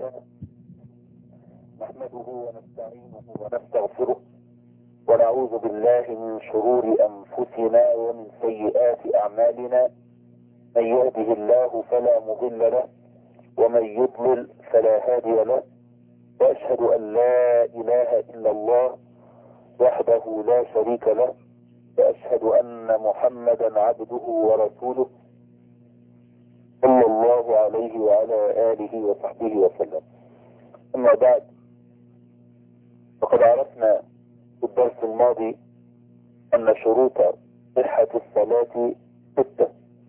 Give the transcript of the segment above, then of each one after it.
لله نحمده ونستعينه ونستغفره ونعوذ بالله من شرور أنفسنا ومن سيئات أعمالنا. من يهده الله فلا مضل له ومن يضلل فلا هادي له، وأشهد أن لا إله إلا الله وحده لا شريك له، وأشهد أن محمدا عبده ورسوله صلى الله عليه وعلى آله وصحبه وسلم. أما بعد، فقد عرفنا في الدرس الماضي أن شروط صحة الصلاة 6،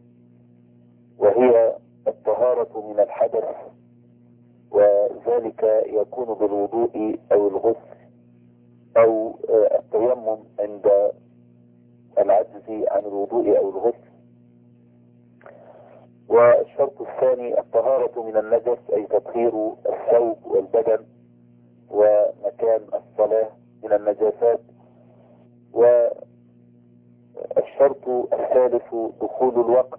وهي الطهارة من الحدث، وذلك يكون بالوضوء أو الغسل أو التيمم عند العجز عن الوضوء أو الغسل. والشرط الثاني الطهارة من النجس، أي تطهير الثوب والبدن ومكان الصلاة من النجاسات. والشرط الثالث دخول الوقت،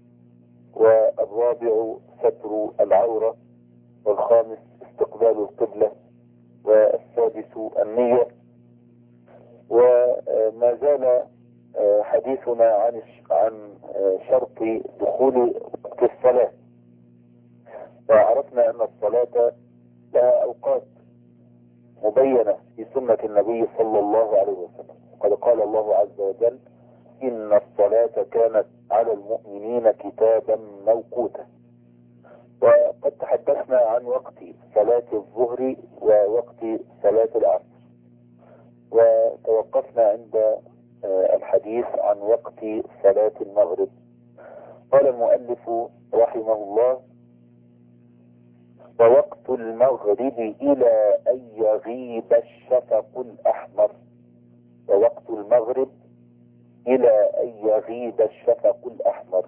والرابع ستر العورة، والخامس استقبال القبلة، والسادس النية. وما زال حديثنا عن شرط دخول وقت الصلاة، وعرفنا أن الصلاة لها أوقات مبينة في سنة النبي صلى الله عليه وسلم. قد قال الله عز وجل: إن الصلاة كانت على المؤمنين كتابا موقوتا. وقد تحدثنا عن وقت صلاة الظهر ووقت صلاة العصر، وتوقفنا عند الحديث عن وقت صلاة المغرب. قال المؤلف رحمه الله: ووقت المغرب إلى أن يغيب الشفق الأحمر. ووقت المغرب إلى أن يغيب الشفق الأحمر.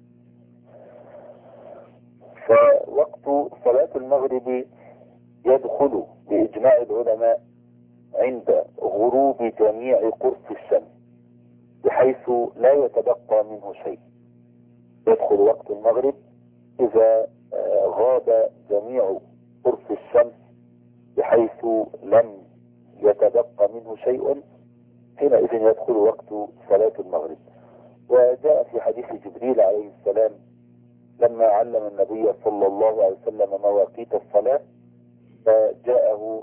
فوقت صلاة المغرب يدخل بإجماع العلماء عند غروب جميع قرص الشمس، بحيث لا يتبقى منه شيء. يدخل وقت المغرب إذا غاب جميع قرص الشمس بحيث لم يتبقى منه شيء، حينئذ يدخل وقت صلاة المغرب. وجاء في حديث جبريل عليه السلام لما علم النبي صلى الله عليه وسلم مواقيت الصلاة، فجاءه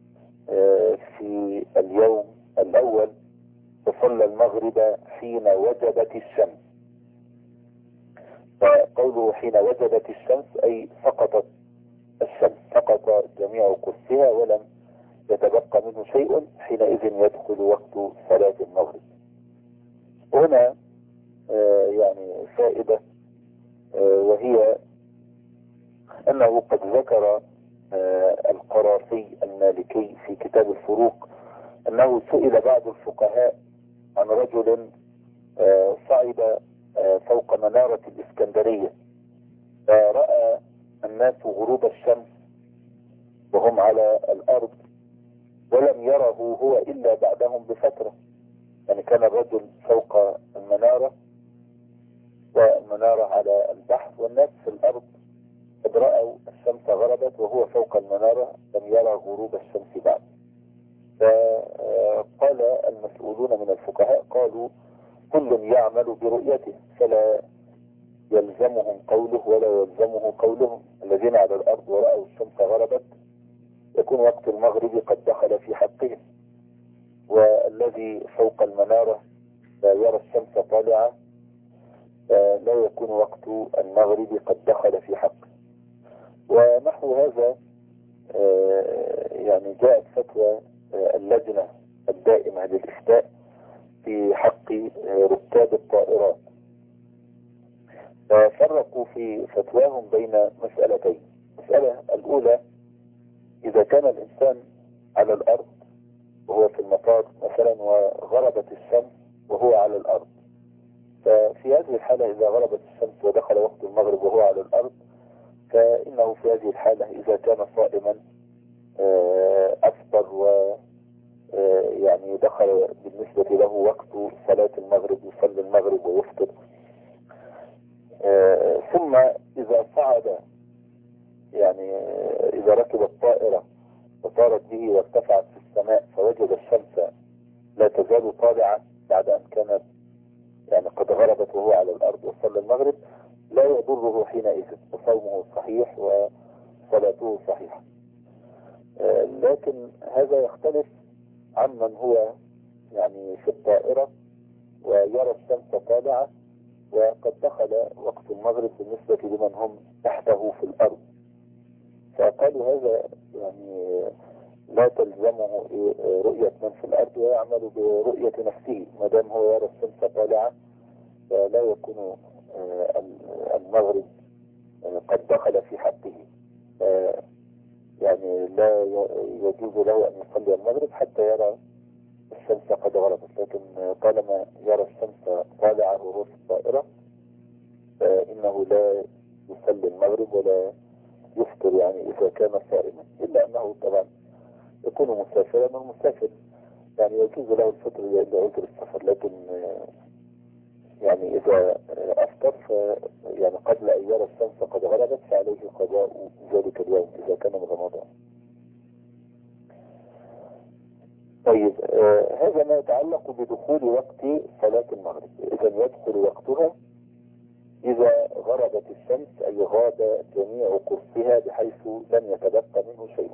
في اليوم الأول فصلى المغرب حين وجبت الشمس. فقوله حين وجبت الشمس أي سقطت الشمس، سقط جميع قرصها ولم يتبقى منه شيء، حينئذ يدخل وقت صلاة المغرب. هنا يعني فائدة، وهي أنه قد ذكر القرافي المالكي في كتاب الفروق أنه سئل بعض الفقهاء عن رجل صعد فوق منارة الإسكندرية، فرأى الناس غروب الشمس وهم على الأرض، ولم يره هو إلا بعدهم بفترة. يعني كان الرجل فوق المنارة، والمنارة على البحر، والناس في الأرض قد رأوا الشمس غربت وهو فوق المنارة لم يرى غروب الشمس بعد. فقال المسؤولون من الفقهاء قالوا: كل يعمل برؤيته، فلا يلزمهم قوله ولا يلزمه قولهم. الذين على الأرض ورأوا الشمس غربت يكون وقت المغرب قد دخل في حقهم، والذي فوق المنارة لا يرى الشمس طالعة لا يكون وقت المغرب قد دخل في حقه. ونحو هذا يعني جاءت فتوى اللجنة الدائمة للإفتاء في حق ركاب الطائرات، ففرقوا في فتواهم بين مسألتين. المسألة الأولى: إذا كان الإنسان على الأرض وهو في المطار مثلا وغربت الشمس وهو على الأرض، ففي هذه الحالة إذا غربت الشمس ودخل وقت المغرب وهو على الأرض، فإنه في هذه الحالة إذا كان صائما أفطر، يعني دخل بالنسبة له وقت صلاة المغرب، يصلي المغرب ويفطر. ثم إذا صعد يعني إذا ركب الطائرة وطارت به وارتفعت في السماء فوجد الشمس لا تزال طالعة بعد أن كانت يعني قد غربت وهو على الأرض وصلى المغرب، لا يضره حينئذ، وصومه صحيح وصلاته صحيحة. لكن هذا يختلف عمن هو يعني في الطائرة ويرى الشمس طالعة وقد دخل وقت المغرب بالنسبة لمن هم تحته في الأرض. فقالوا هذا يعني لا تلزمه رؤية من في الأرض ويعمل برؤية نفسه، ما دام هو يرى الشمس طالعة فلا يكون المغرب قد دخل في حقه، يعني لا يجوز له أن يصلي المغرب حتى يرى الشمس قد غربت. لكن طالما يرى الشمس طالعة وهو في الطائرة فإنه لا يصلي المغرب ولا يفطر يعني إذا كان صائما، إلا أنه طبعا يكون مسافرا، والمسافر يعني يجوز له الفطر لعذر السفر، لكن يعني إذا أفطر يعني قبل أن يرى الشمس قد غربت فعليه قضاء ذلك اليوم إذا كان من رمضان. طيب هذا ما يتعلق بدخول وقت صلاة المغرب. إذا يدخل وقتها إذا غربت الشمس، أي غاب جميع قرصها بحيث لم يتبقى منه شيء.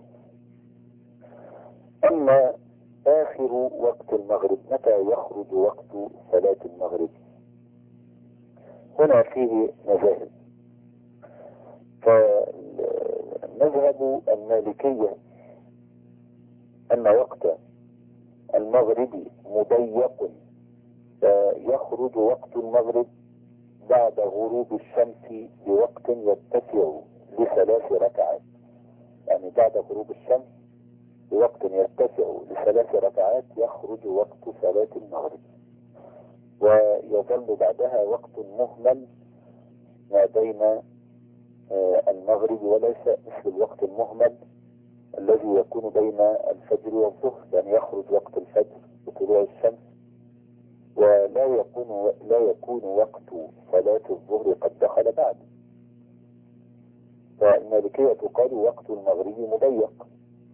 أما آخر وقت المغرب، متى يخرج وقت صلاة المغرب؟ هنا فيه مذاهب. فمذهب المالكية أن وقت المغرب مضيق، فيخرج وقت المغرب بعد غروب الشمس بوقت يتسع لثلاث ركعات، يعني بعد غروب الشمس بوقت يتسع لثلاث ركعات يخرج وقت صلاة المغرب، ويظل بعدها وقت مهمل ما بين المغرب وليس مثل الوقت المهمل الذي يكون بين الفجر والظهر، يعني يخرج وقت الفجر بطلوع الشمس ولا يكون وقت صلاة الظهر قد دخل بعد. فالمالكية قال وقت المغرب مضيق،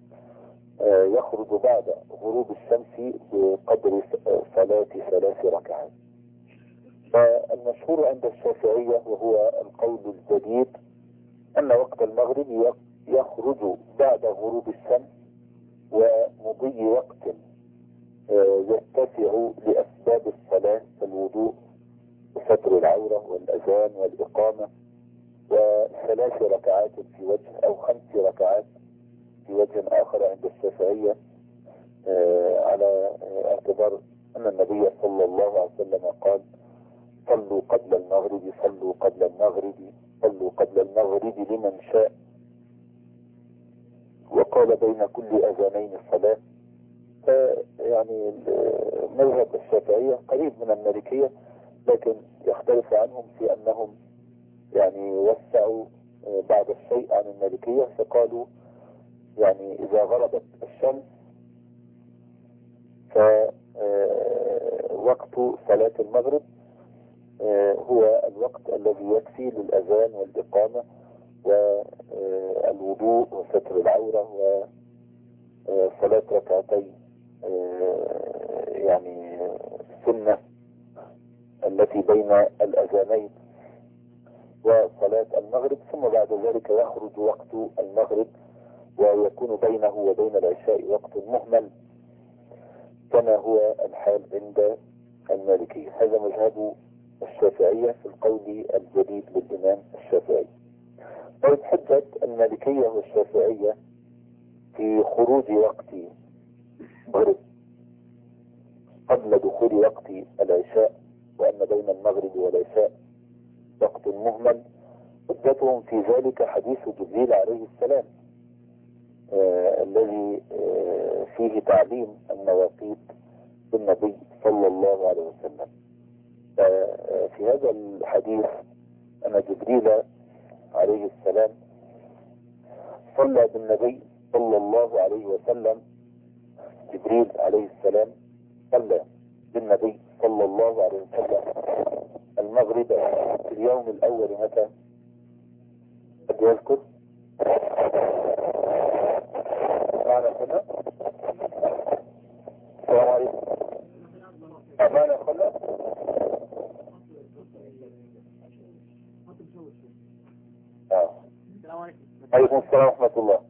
يخرج بعد غروب الشمس بقدر صلاة ثلاث ركعات. فالمشهور عند الشافعية وهو القول الجديد أن وقت المغرب يخرج بعد غروب الشمس ومضي وقت يتسع لأسباب الصلاة كالوضوء وستر العورة والأذان والإقامة، وثلاث ركعات في وجه أو 5 ركعات في وجه آخر عند الشافعية، على اعتبار أن النبي صلى الله عليه وسلم قال صلوا قبل المغرب، صلوا قبل المغرب، صلوا قبل المغرب لمن شاء، وقال بين كل أذانين صلاة. يعني مذهب الشافعية قريب من المالكية، لكن يختلف عنهم في أنهم يعني وسعوا بعض الشيء عن المالكية، فقالوا يعني إذا غربت الشمس فوقت صلاة المغرب هو الوقت الذي يكفي للأذان والإقامة والوضوء وستر العورة وصلاة ركعتي يعني السنة التي بين الأذانين وصلاة المغرب، ثم بعد ذلك يخرج وقت المغرب ويكون بينه وبين العشاء وقت مهمل كما هو الحال عند المالكية. هذا مذهب الشافعية في القول الجديد للإمام الشافعي. طيب حجة المالكية والشافعية في خروج وقت المغرب قبل دخول وقت العشاء، وأن بين المغرب والعشاء وقت مهمل، حجتهم في ذلك حديث جبريل عليه السلام الذي فيه تعليم المواقيت بالنبي صلى الله عليه وسلم. في هذا الحديث أن جبريل عليه السلام صلى بالنبي صلى الله عليه وسلم، جبريل عليه السلام صلى بالنبي صلى الله عليه وسلم المغرب في اليوم الأول متى؟ قد يذكر معنا كنا. السلام عليكم. معنا كنا. عليكم السلام ورحمة الله.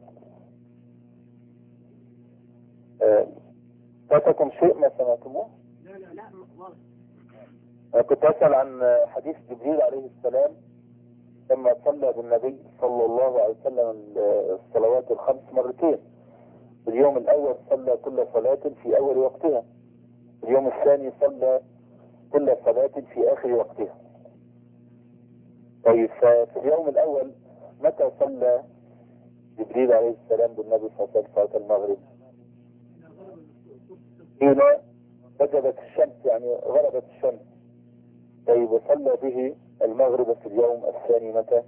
فاتكم شيء ما سمعتموه؟ لا أنا كنت أسأل عن حديث جبريل عليه السلام لما صلى بالنبي صلى الله عليه وسلم الصلوات الخمس مرتين. في اليوم الأول صلى كل صلاة في أول وقتها، في اليوم الثاني صلى كل صلاة في آخر وقتها. طيب ففي اليوم الأول متى صلى جبريل عليه السلام بالنبي صلى الله عليه وسلم صلاة المغرب؟ حين وجبت الشمس، يعني غربت الشمس. طيب وصلى به المغرب في اليوم الثاني متى؟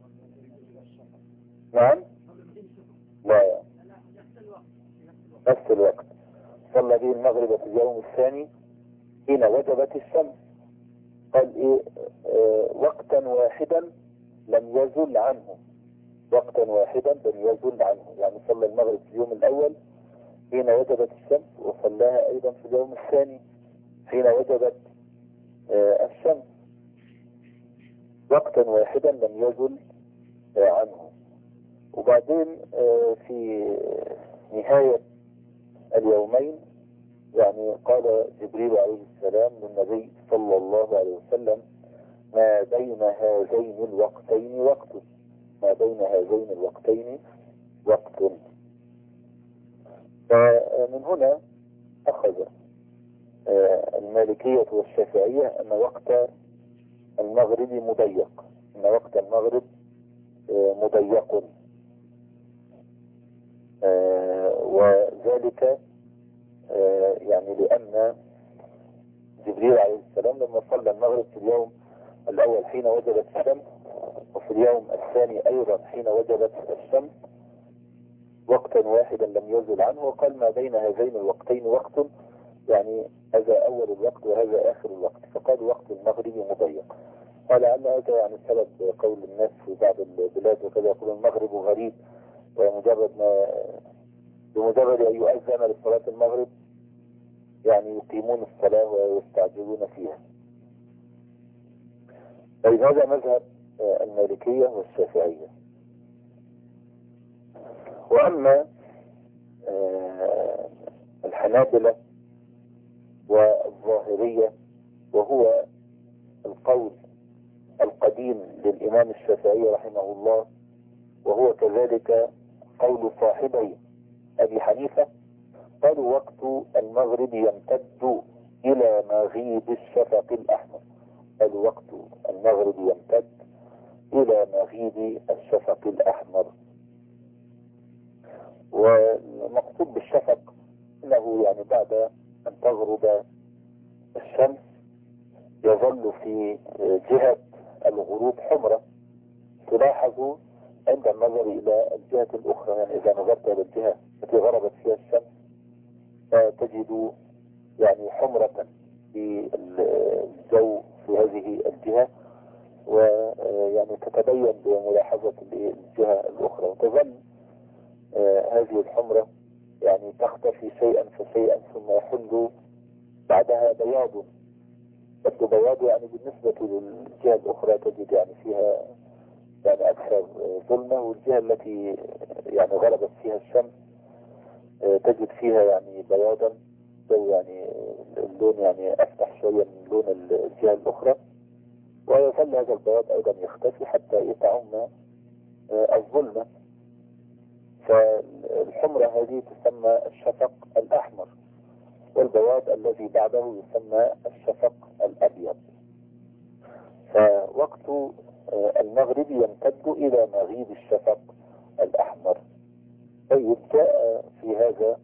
نعم؟ لا، نفس الوقت. صلى به المغرب في اليوم الثاني حين وجبت الشمس. قال ايه؟ وقتا واحدا لم يزل عنه، وقتا واحدا لم يزل عنه. يعني صلى المغرب في اليوم الاول حين وجبت الشمس، وصلاها ايضا في اليوم الثاني حين وجبت الشمس، وقتا واحدا لم يزل عنه. وبعدين في نهاية اليومين يعني قال جبريل عليه السلام للنبي صلى الله عليه وسلم: ما بين هذين الوقتين وقت، ما بين هذين الوقتين وقت. فمن هنا أخذ المالكية والشافعية أن وقت المغرب مضيق، أن وقت المغرب مضيق، وذلك يعني لأن جبريل عليه السلام لما صلى المغرب في اليوم الأول حين وجبت الشمس، وفي اليوم الثاني أيضا حين وجبت الشمس، وقتا واحدا لم يزل عنه. وقال ما بين هذين الوقتين وقت، يعني هذا أول الوقت وهذا آخر الوقت، فقال وقت المغرب مضيق. ولعل هذا يعني سبب قول الناس في بعض البلاد وكذا يقولون المغرب غريب، بمجرد أن يؤذن لصلاة المغرب يعني يقيمون الصلاة ويستعجلون فيها. طيب هذا مذهب المالكية والشافعية. وأما الحنابلة والظاهرية، وهو القول القديم للإمام الشافعي رحمه الله، وهو كذلك قول صاحبي أبي حنيفة، قالوا وقت المغرب يمتد إلى مغيب الشفق الأحمر. قالوا وقت المغرب يمتد إلى مغيب الشفق الأحمر. والمقصود بالشفق أنه يعني بعد أن تغرب الشمس يظل في جهة الغروب حمرة، تلاحظ عند النظر إلى الجهة الأخرى. يعني إذا نظرت إلى الجهة التي غربت فيها الشمس فتجد يعني حمرة في الجو في هذه الجهة، ويعني تتبين بملاحظة الجهة الأخرى، وتظل هذه الحمرة يعني تختفي شيئا فشيئا، ثم يحل بعدها بياض. يبدو بياض يعني بالنسبة للجهة الأخرى تجد يعني فيها يعني أكثر ظلمة، والجهة التي يعني غربت فيها الشمس تجد فيها يعني بياضا، يعني اللون يعني أفتح شوية من لون الجهة الأخرى، ويظل هذا البياض أيضا يختفي حتى تعم الظلمة. فالحمرة هذه تسمى الشفق الأحمر، والبياض الذي بعده يسمى الشفق الأبيض. فوقت المغرب يمتد إلى مغيب الشفق الأحمر. طيب جاء في هذا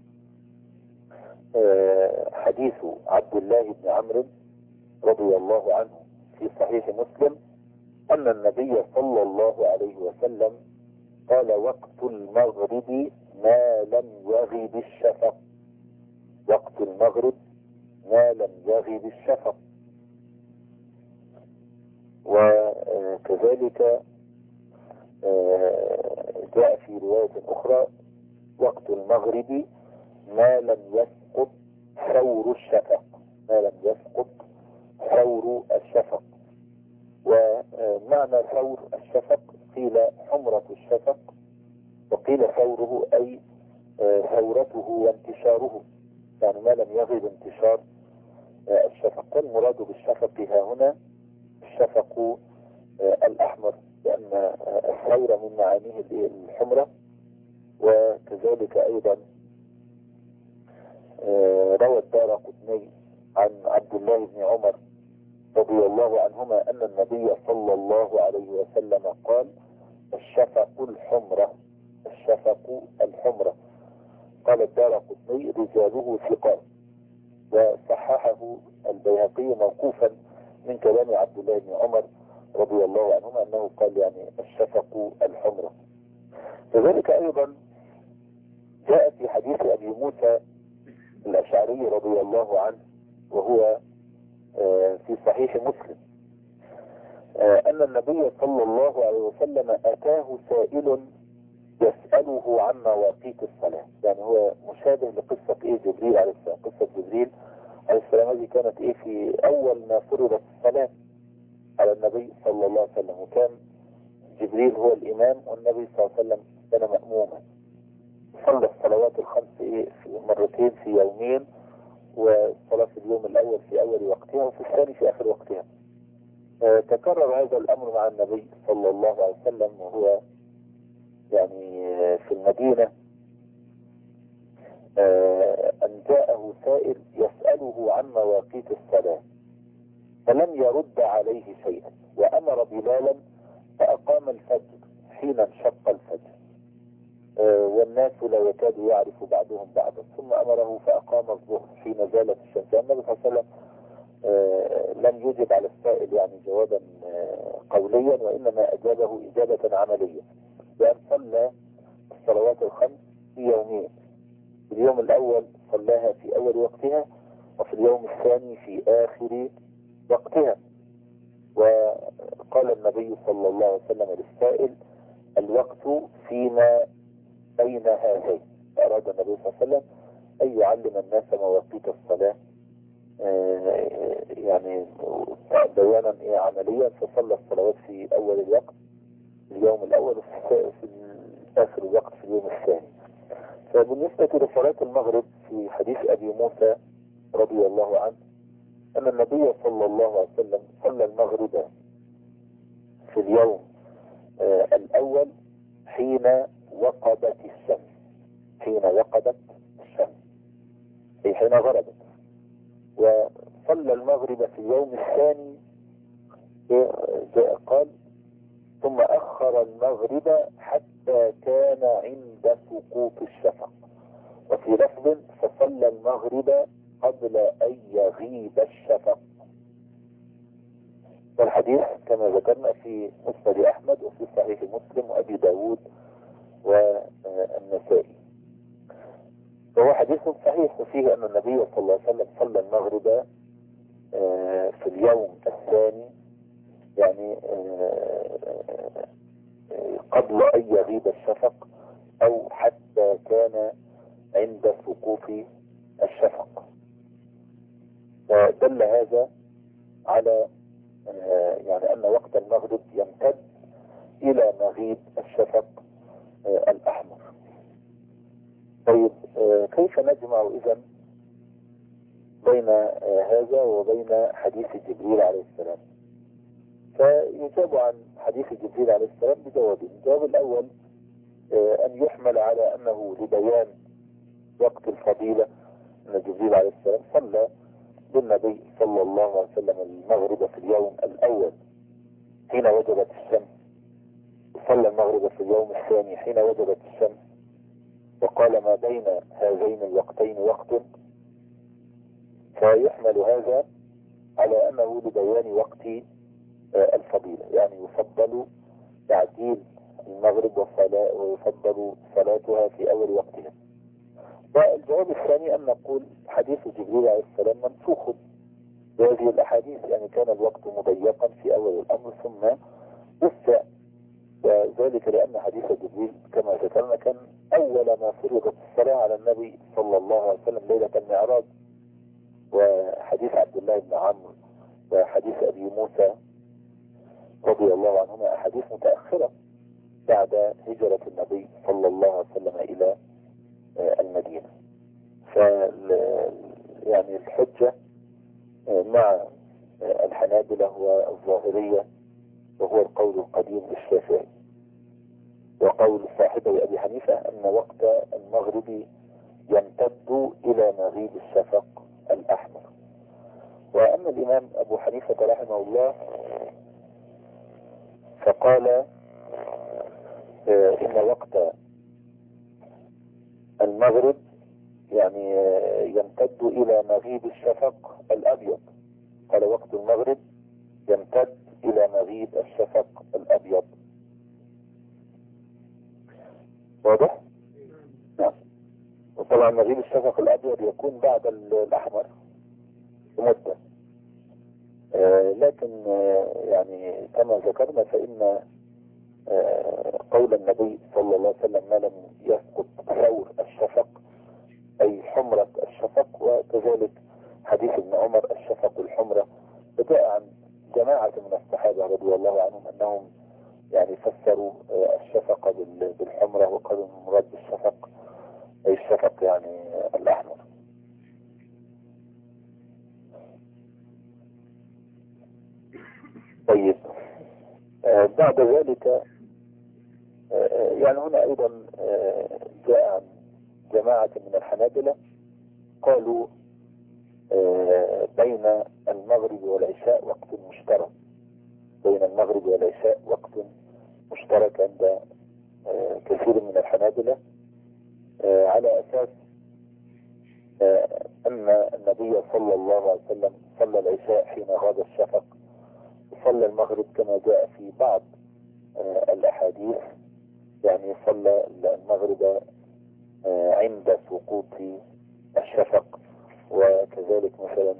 حديث عبد الله بن عمرو رضي الله عنه في صحيح مسلم أن النبي صلى الله عليه وسلم قال وقت المغرب ما لم يغب الشفق، وقت المغرب ما لم يغب الشفق. وكذلك جاء في رواية أخرى وقت المغرب ما لم يسقط ثور الشفق، ما لم يسقط ثور الشفق. ومعنى ثور الشفق قيل حمرة الشفق، وقيل ثوره أي ثورته وانتشاره، يعني ما لم يغب انتشار الشفق. والمراد بالشفق ها هنا الشفق الأحمر، لأن الثورة من معانيه الحمرة. وكذلك أيضا روى الدارقطني عن عبد الله بن عمر رضي الله عنهما أن النبي صلى الله عليه وسلم قال: الشفق الحمرة، الشفق الحمرة. قال الدارقطني: رجاله ثقات. وصححه البيهقي موقوفا من كلام عبد الله بن عمر رضي الله عنهما أنه قال يعني الشفق الحمرة. كذلك أيضا جاء في حديث أبي موسى الأشعري رضي الله عنه، وهو في صحيح مسلم، أن النبي صلى الله عليه وسلم أتاه سائل يسأله عن مواقيت الصلاة. يعني هو مشابه لقصة جبريل عليه السلام. قصة جبريل عليه السلام هذه كانت في أول ما فرضت الصلاة على النبي صلى الله عليه وسلم، وكان جبريل هو الإمام والنبي صلى الله عليه وسلم كان مأموما. صلى الصلوات الخمس في مرتين في يومين، والصلاة في اليوم الأول في أول وقتها وفي الثاني في آخر وقتها. تكرر هذا الأمر مع النبي صلى الله عليه وسلم وهو يعني في المدينة، أن جاءه سائل يسأله عن مواقيت الصلاة فلم يرد عليه شيئا، وأمر بلالا فأقام الفجر حين انشق الفجر، والناس لا يكاد يعرف بعضهم بعضا، ثم أمره فأقام الظهر حين زالت الشمس. النبي صلى الله عليه وسلم لم يجب على السائل يعني جوابا قوليا، وإنما أجابه إجابة عملية، بأن صلى الصلوات الخمس في يومين. في اليوم الأول صلاها في أول وقتها، وفي اليوم الثاني في آخر وقتها. وقال النبي صلى الله عليه وسلم للسائل: الوقت فيما بين هذين. فأراد النبي صلى الله عليه وسلم أن يعلم الناس مواقيت الصلاة يعني بيانا عمليا، فصلى الصلوات في أول الوقت في اليوم الأول، وفي آخر الوقت في اليوم الثاني. فبالنسبة لصلاة المغرب في حديث أبي موسى رضي الله عنه أن النبي صلى الله عليه وسلم صلى المغرب في اليوم الأول حين وقبت الشمس، حين وقبت الشمس أي حين غربت. وصلى المغرب في اليوم الثاني قال: ثم أخر المغرب حتى كان عند سقوط الشفق. وفي لفظ: فصلى المغرب قبل أن يغيب الشفق. والحديث كما ذكرنا في مسند أحمد وفي صحيح مسلم وأبي داود والنسائي، وهو حديث صحيح فيه أن النبي صلى الله عليه وسلم صلى المغرب في اليوم الثاني، يعني قبل أن يغيب الشفق أو حتى كان عند سقوط الشفق. فدل هذا على يعني أن وقت المغرب يمتد إلى مغيب الشفق الأحمر. طيب، كيف نجمع إذن بين هذا وبين حديث جبريل عليه السلام؟ فيجاب عن حديث جبريل عليه السلام بجوابين. الجواب الأول أن يحمل على أنه لبيان وقت الفضيلة، أن جبريل عليه السلام صلى بالنبي صلى الله عليه وسلم المغرب في اليوم الأول حين وجبت الشمس، وصلى المغرب في اليوم الثاني حين وجبت الشمس، وقال: ما بين هذين الوقتين وقت. فيحمل هذا على أنه لبيان وقت الفضيلة، يعني يفضل تعجيل المغرب ويفضل صلاتها في أول وقتها. والجواب الثاني أن نقول حديث جبريل عليه السلام منسوخ بهذه الأحاديث، يعني كان الوقت مضيقا في أول الأمر ثم وسع وذلك لأن حديث جبريل كما ذكرنا كان أول ما فرضت الصلاة على النبي صلى الله عليه وسلم ليلة المعراج. وحديث عبد الله بن عمرو وحديث أبي موسى رضي الله عنهما أحاديث متأخرة بعد هجرة النبي صلى الله عليه وسلم إلى المدينة. يعني الحجة مع الحنابلة والظاهرية وهو القول القديم للشافعي، وقول صاحبي أبي حنيفة أن وقت المغرب يمتد إلى مغيب الشفق الأحمر. وأما الإمام أبو حنيفة رحمه الله فقال إن وقت المغرب يعني يمتد إلى مغيب الشفق الأبيض. قال وقت المغرب يمتد إلى مغيب الشفق الأبيض. واضح؟ نعم. وطبعا مغيب الشفق الأبيض يكون بعد الأحمر بمدة، لكن يعني كما ذكرنا فإن قول النبي صلى الله عليه وسلم ما لم يسقط ثور الشفق أي حمرة الشفق، وكذلك حديث ابن عمر الشفق الحمرة، وجاء عن جماعة من الصحابة رضي الله عنهم أنهم يعني فسروا الشفق بالحمرة، وقالوا المراد بالشفق أي الشفق يعني الأحمر. طيب بعد ذلك يعني هنا أيضا جاء عن جماعة من الحنابلة قالوا بين المغرب والعشاء وقت مشترك، بين المغرب والعشاء وقت مشترك عند كثير من الحنابلة، على أساس أن النبي صلى الله عليه وسلم صلى العشاء حين غاب الشفق، وصلى المغرب كما جاء في بعض الأحاديث، يعني صلى المغرب عند سقوط الشفق. وكذلك مثلا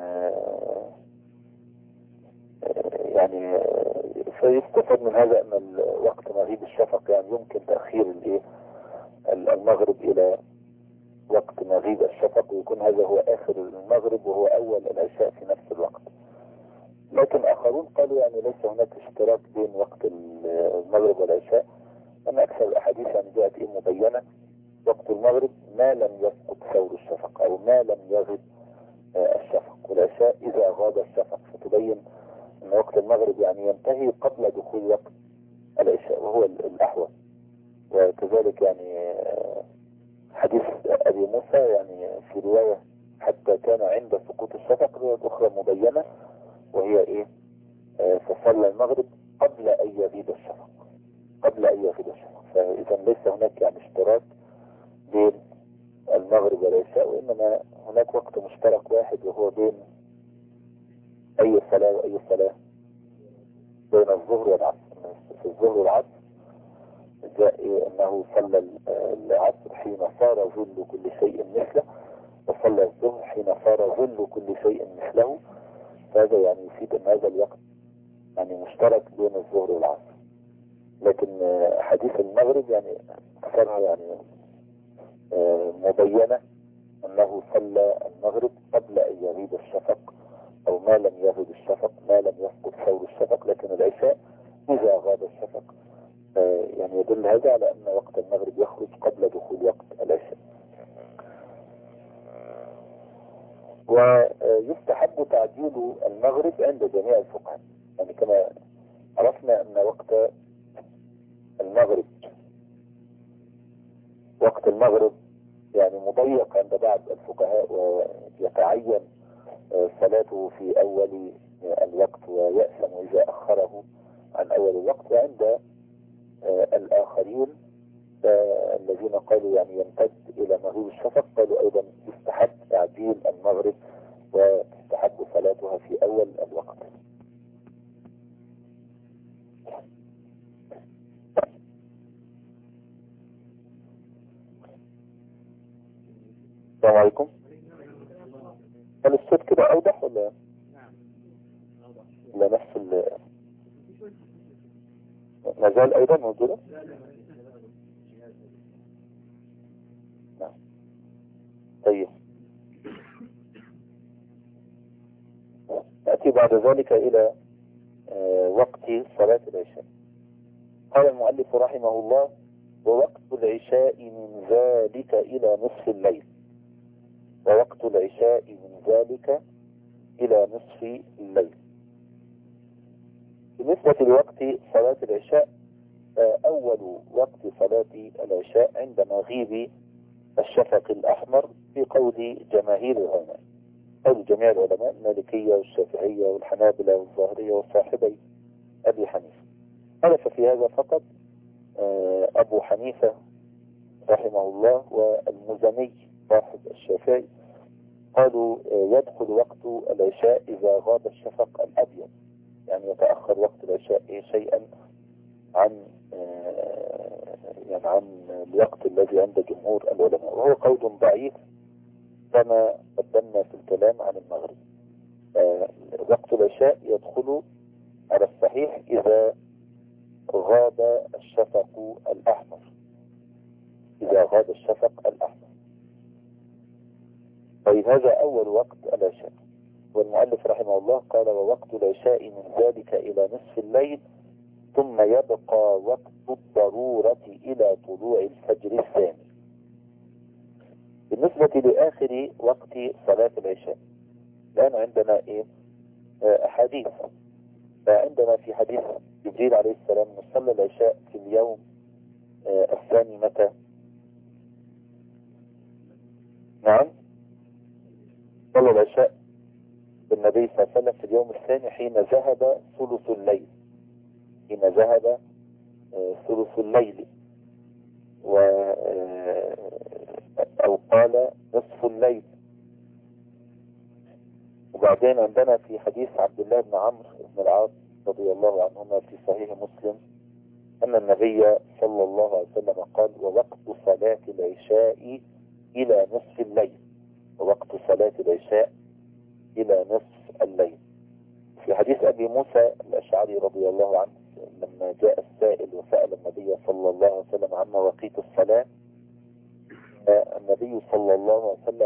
يعني فيستفاد من هذا أن وقت مغيب الشفق يعني يمكن تأخير المغرب إلى وقت مغيب الشفق، ويكون هذا هو آخر المغرب وهو أول العشاء في نفس الوقت. لكن آخرون قالوا يعني ليس هناك اشتراك بين وقت المغرب والعشاء، أن أكثر الأحاديث يعني جاءت مبينة وقت المغرب ما لم يسقط ثور الشفق أو ما لم يغب الشفق، والعشاء إذا غاب الشفق، فتبين أن وقت المغرب يعني ينتهي قبل دخول وقت العشاء وهو الأحوط. وكذلك يعني حديث أبي موسى يعني في رواية حتى كان عند سقوط الشفق، رواية أخرى مبينة وهي إيه فصلى المغرب قبل أن يغيب الشفق، قبل أن يغيب الشفق. فإذا ليس هناك يعني اشتراك بين المغرب والعشاء، وإنما هناك وقت مشترك واحد وهو بين أي صلاة وأي صلاة، بين الظهر والعصر. في الظهر والعصر جاء أنه صلى العصر حين صار ظل كل شيء مثله، وصلى الظهر حين صار ظل كل شيء مثله. فهذا يعني يفيد أن هذا الوقت يعني مشترك بين الظهر والعصر. لكن حديث المغرب يعني أكثرها يعني مبينة أنه صلى المغرب قبل أن يغيب الشفق أو ما لم يغيب الشفق، ما لم يسقط ثور الشفق. لكن العشاء إذا غاب الشفق يعني يدل هذا على أن وقت المغرب يخرج قبل دخول وقت العشاء. ويستحب تعجيل المغرب عند جميع الفقهاء، يعني كما عرفنا أن وقت المغرب يعني مضيق عند بعض الفقهاء، ويتعين صلاته في أول الوقت ويأثم إذا أخره عن أول الوقت. وعند الآخرين الذين قالوا يعني يمتد إلى مغيب الشفق قالوا أيضا يستحب تعجيل المغرب وتستحب صلاتها في أول الوقت. السلام عليكم. هل الصوت كده أوضح ولا؟ لا، نفس. ما زال أيضا موجودة. نعم. طيب نأتي بعد ذلك إلى وقت صلاة العشاء. قال المؤلف رحمه الله: ووقت العشاء من ذلك إلى نصف الليل. ووقت العشاء من ذلك إلى نصف الليل. بالنسبة لوقت صلاة العشاء، أول وقت صلاة العشاء عند مغيب الشفق الأحمر في قول جماهير العلماء، قول جميع العلماء المالكية والشافعية والحنابلة والظاهرية وصاحبي أبي حنيفة. خلف في هذا فقط أبو حنيفة رحمه الله والمزني صاحب الشافعي، قالوا يدخل وقت العشاء إذا غاب الشفق الأبيض، يعني يتأخر وقت العشاء شيئا عن الوقت الذي عند جمهور العلماء، وهو قول ضعيف كما قدمنا في الكلام عن المغرب. وقت العشاء يدخل على الصحيح إذا غاب الشفق الأحمر، إذا غاب الشفق الأحمر. طيب هذا أول وقت العشاء. والمؤلف رحمه الله قال: ووقت العشاء من ذلك إلى نصف الليل، ثم يبقى وقت الضرورة إلى طلوع الفجر الثاني. بالنسبة لآخر وقت صلاة العشاء الآن عندنا أحاديث. فعندنا في حديث جبريل عليه السلام: صلى العشاء في اليوم الثاني متى؟ نعم، صلى العشاء بالنبي صلى الله عليه وسلم في اليوم الثاني حين ذهب ثلث الليل، حين ذهب ثلث الليل، أو قال نصف الليل. وبعدين عندنا في حديث عبد الله بن عمرو بن العاص رضي الله عنهما في صحيح مسلم أن النبي صلى الله عليه وسلم قال: ووقت صلاة العشاء إلى نصف الليل. ووقت صلاة العشاء إلى نصف الليل. في حديث أبي موسى الأشعري رضي الله عنه لما جاء السائل وسأل النبي صلى الله عليه وسلم عن مواقيت الصلاة، النبي صلى الله عليه وسلم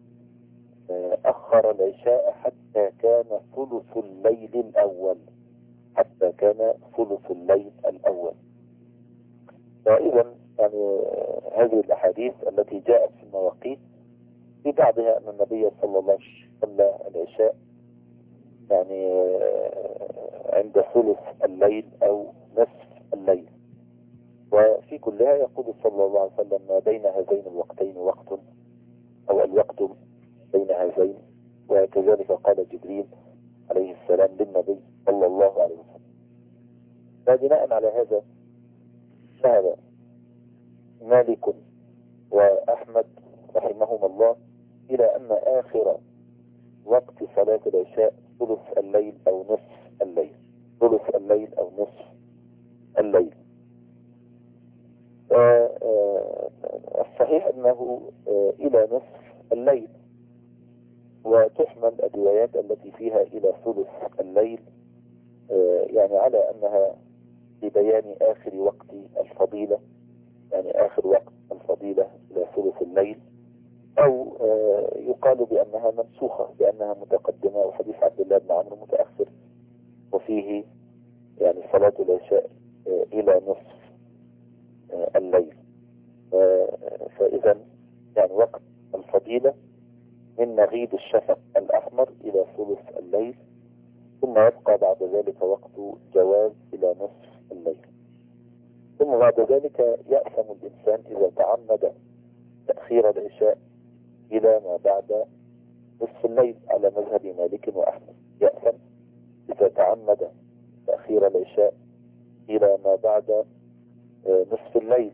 أخر العشاء حتى كان ثلث الليل الأول، حتى كان ثلث الليل الأول. فإذا يعني هذه الأحاديث التي جاءت في المواقيت في بعضها أن النبي صلى الله عليه وسلم صلى العشاء يعني عند ثلث الليل أو نصف الليل، وفي كلها يقول صلى الله عليه وسلم: ما بين هذين الوقتين وقت، أو الوقت بين هذين. وكذلك قال جبريل عليه السلام للنبي صلى الله عليه وسلم. فبناء على هذا ذهب مالك وأحمد رحمهما الله إلى أن آخر وقت صلاة العشاء ثلث الليل أو نصف الليل، ثلث الليل أو نصف الليل. الصحيح أنه إلى نصف الليل، وتحمل الروايات التي فيها إلى ثلث الليل يعني على أنها لبيان آخر وقت الفضيلة، يعني آخر وقت الفضيلة إلى ثلث الليل، أو يقال بأنها منسوخة لأنها متقدمة، وحديث عبد الله بن عمرو متأخر وفيه يعني صلاة العشاء إلى نصف الليل. فإذا يعني وقت الفضيلة من مغيب الشفق الأحمر إلى ثلث الليل، ثم يبقى بعد ذلك وقت جواز إلى نصف الليل. ثم بعد ذلك يأثم الإنسان إذا تعمد تأخير العشاء إلى ما بعد نصف الليل على مذهب مالك وأحمد. يأثم إذا تعمد تأخير العشاء إلى ما بعد نصف الليل.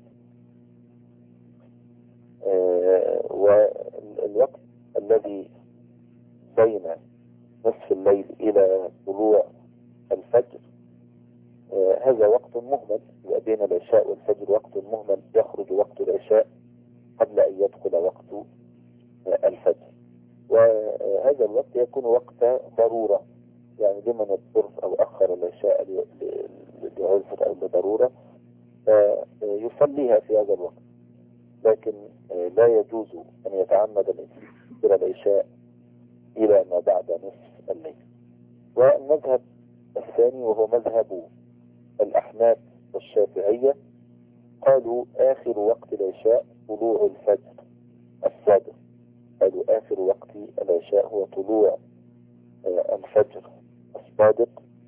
والوقت الذي بين نصف الليل إلى طلوع الفجر هذا وقت مهمل، بين العشاء والفجر وقت مهمل، يخرج وقت العشاء قبل أن يدخل وقت الفجر. وهذا الوقت يكون وقت ضرورة، يعني لمن يضطر أو أخر العشاء لعذر أو لضرورة فيصليها في هذا الوقت، لكن لا يجوز أن يتعمد الإنسان يؤخر العشاء إلى ما بعد نصف الليل. والمذهب الثاني وهو مذهب الأحناف والشافعية قالوا آخر وقت العشاء طلوع الفجر الصادق. قالوا آخر وقت العشاء هو طلوع الفجر الصادق.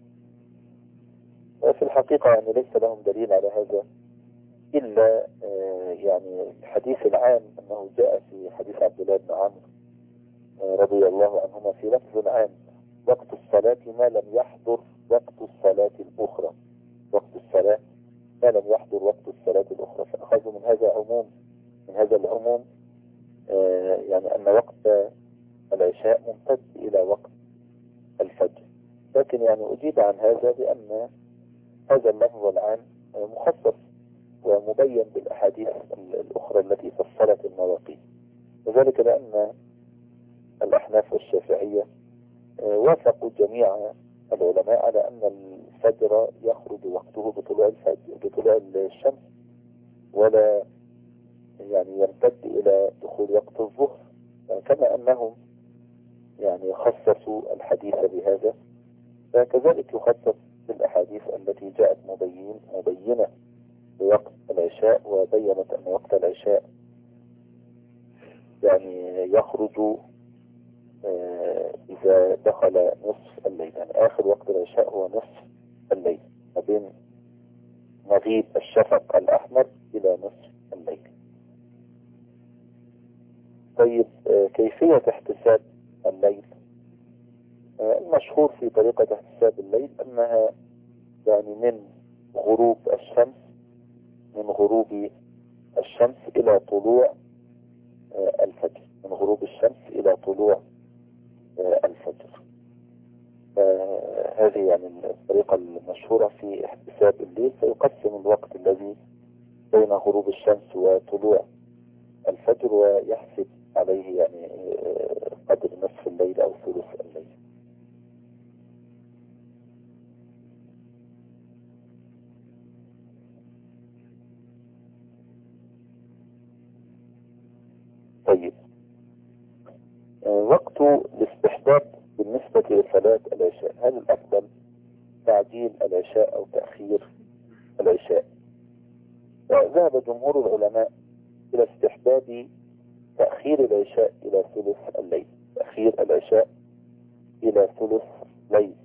وفي الحقيقة يعني ليس لهم دليل على هذا إلا يعني الحديث العام أنه جاء في حديث عبد الله بن عمرو رضي الله عنهما في لفظ عام: وقت الصلاة ما لم يحضر وقت الصلاة الأخرى. وقت الصلاة ما لم يحضر وقت الصلاة الأخرى. فأخذوا من هذا العموم يعني أن وقت العشاء ممتد إلى وقت الفجر. لكن يعني أجيب عن هذا بأن هذا اللفظ العام مخصص ومبين بالأحاديث الأخرى التي فصلت المواقيت، وذلك لأن الأحناف والشافعية وافقوا جميع العلماء على أن الفجر يخرج وقته بطلوع الشمس، ولا يعني يمتد إلى دخول وقت الظهر، كما أنهم يعني خصصوا الحديث بهذا، فكذلك يخصص بالأحاديث التي جاءت مبينة بوقت العشاء، وبينت أن وقت العشاء يعني يخرج إذا دخل نصف الليل. يعني آخر وقت العشاء هو نصف الليل، ما بين مغيب الشفق الأحمر إلى نصف الليل. طيب كيفية احتساب الليل؟ المشهور في طريقة احتساب الليل أنها يعني من غروب الشمس إلى طلوع الفجر، من غروب الشمس إلى طلوع الفجر. هذه يعني الطريقة المشهورة في احتساب الليل. فيقسم الوقت الذي بين غروب الشمس وطلوع الفجر ويحسب عليه يعني قدر نصف الليل أو ثلث الليل. طيب وقت الاستحباب بالنسبة لصلاة العشاء، هل الأفضل تعجيل العشاء أو تأخير العشاء؟ ذهب جمهور العلماء إلى استحباب تأخير العشاء إلى ثلث الليل، تأخير العشاء إلى ثلث ليل.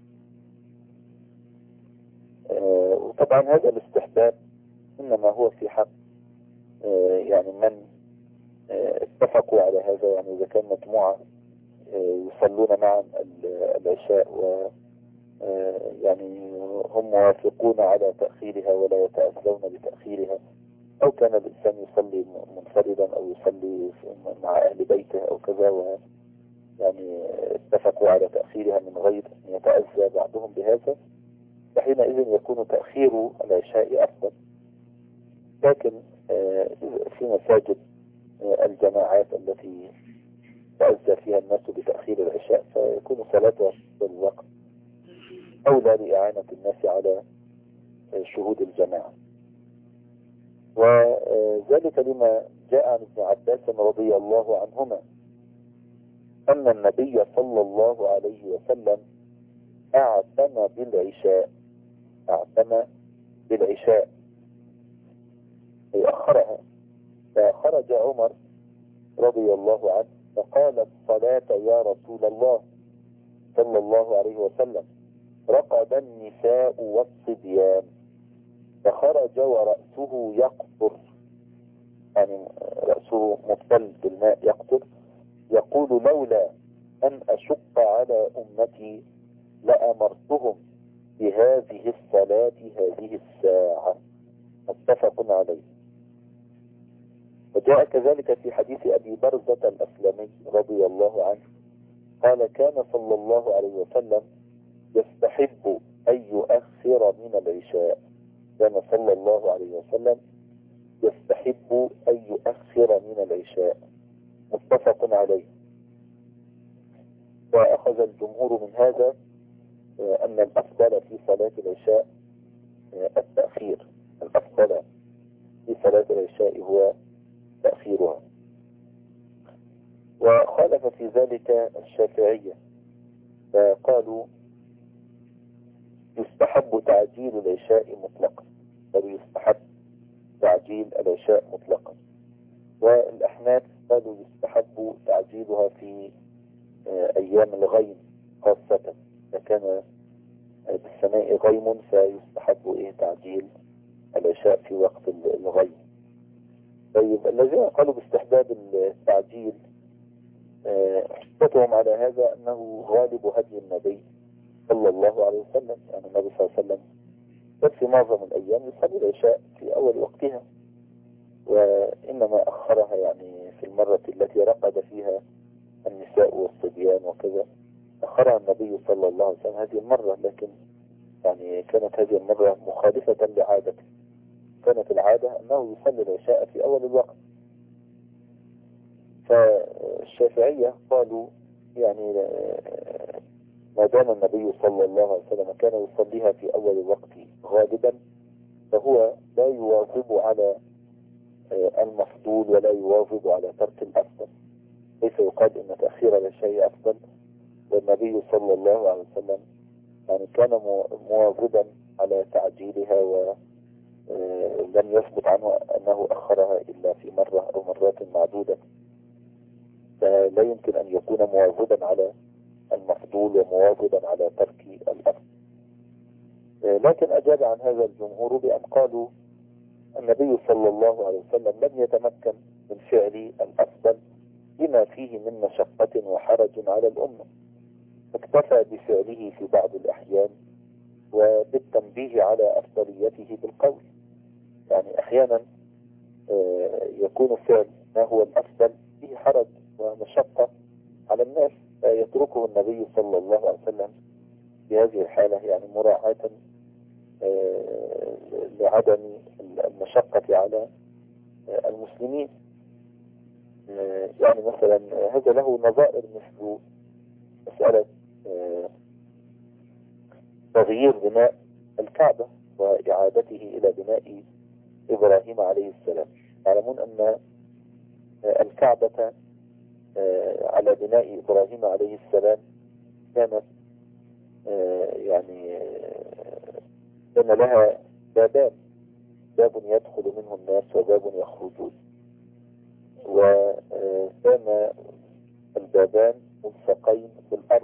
وطبعا هذا الاستحباب إنما هو في حق يعني من اتفقوا على هذا، يعني إذا كان مجموعة يصلون معا العشاء و يعني هم موافقون على تأخيرها ولا يتأذون بتأخيرها، أو كان الإنسان يصلي منفردا أو يصلي مع أهل بيته أو كذا، يعني اتفقوا على تأخيرها من غير أن يتأذى بعضهم بهذا، فحينئذ يكون تأخير العشاء أفضل. لكن في مساجد الجماعات التي تأذى فيها الناس بتأخير العشاء فيكون صلاتها في الوقت أولى لإعانة الناس على شهود الجماعة. وذلك لما جاء عن ابن عباس رضي الله عنهما أن النبي صلى الله عليه وسلم أعتم بالعشاء أي أخرها، فخرج عمر رضي الله عنه فقال: الصلاة يا رسول الله صلى الله عليه وسلم، رقد النساء والصبيان. فخرج ورأسه يقطر، يعني رأسه مبتل بالماء يقطر، يقول: لولا أن أشق على أمتي لأمرتهم بهذه الصلاة هذه الساعة. متفق عليه. وجاء كذلك في حديث أبي برزة الأسلمي رضي الله عنه قال: كان صلى الله عليه وسلم يستحب أن يؤخر من العشاء. كان صلى الله عليه وسلم يستحب أن يؤخر من العشاء. متفق عليه. وأخذ الجمهور من هذا أن الأفضل في صلاة العشاء التأخير. الأفضل في صلاة العشاء هو تأخيرها. وخالف في ذلك الشافعية، فقالوا يستحب تعجيل العشاء مطلقا، قالوا يستحب تعجيل العشاء مطلقا. والأحناف قالوا يستحب تعجيلها في أيام الغيم خاصة، إذا كان بالسماء غيم فيستحب تعجيل العشاء في وقت الغيم. طيب الذين قالوا باستحباب التعجيل حجتهم على هذا أنه غالب هدي النبي صلى الله عليه وسلم. يعني النبي صلى الله عليه وسلم في معظم الأيام يصلي العشاء في أول وقتها، وإنما أخرها يعني في المرة التي رقد فيها النساء والصبيان وكذا، أخرها النبي صلى الله عليه وسلم هذه المرة، لكن يعني كانت هذه المرة مخالفة لعادته. كانت العادة أنه يصلي العشاء في أول الوقت. فالشافعية قالوا يعني ما دام النبي صلى الله عليه وسلم كان يصليها في أول الوقت غالبا، فهو لا يواظب على المفضول ولا يواظب على ترك الأفضل. ليس يقال إن تأخير العشاء أفضل، والنبي صلى الله عليه وسلم يعني كان مواظبا على تعجيلها، ولم يثبت عنه أنه أخرها إلا في مرة أو مرات معدودة. فلا يمكن أن يكون مواظبا على المفضول ومواظبا على ترك الأفضل. لكن أجاب عن هذا الجمهور بأن قالوا النبي صلى الله عليه وسلم لم يتمكن من فعل الأفضل لما فيه من مشقة وحرج على الأمة، اكتفى بفعله في بعض الأحيان وبالتنبيه على أفضليته بالقول. يعني أحيانا يكون فعل ما هو الأفضل فيه حرج ومشقة على الناس، يتركه النبي صلى الله عليه وسلم في هذه الحالة، يعني مراعاة لعدم المشقة على المسلمين. يعني مثلا هذا له نظائر، مثل مسألة تغيير بناء الكعبة وإعادته إلى بناء إبراهيم عليه السلام. يعلمون أن الكعبة على بناء إبراهيم عليه السلام كانت يعني كان لها بابان، باب يدخل منه الناس وباب يخرجون، وكان البابان ملصقين بالأرض،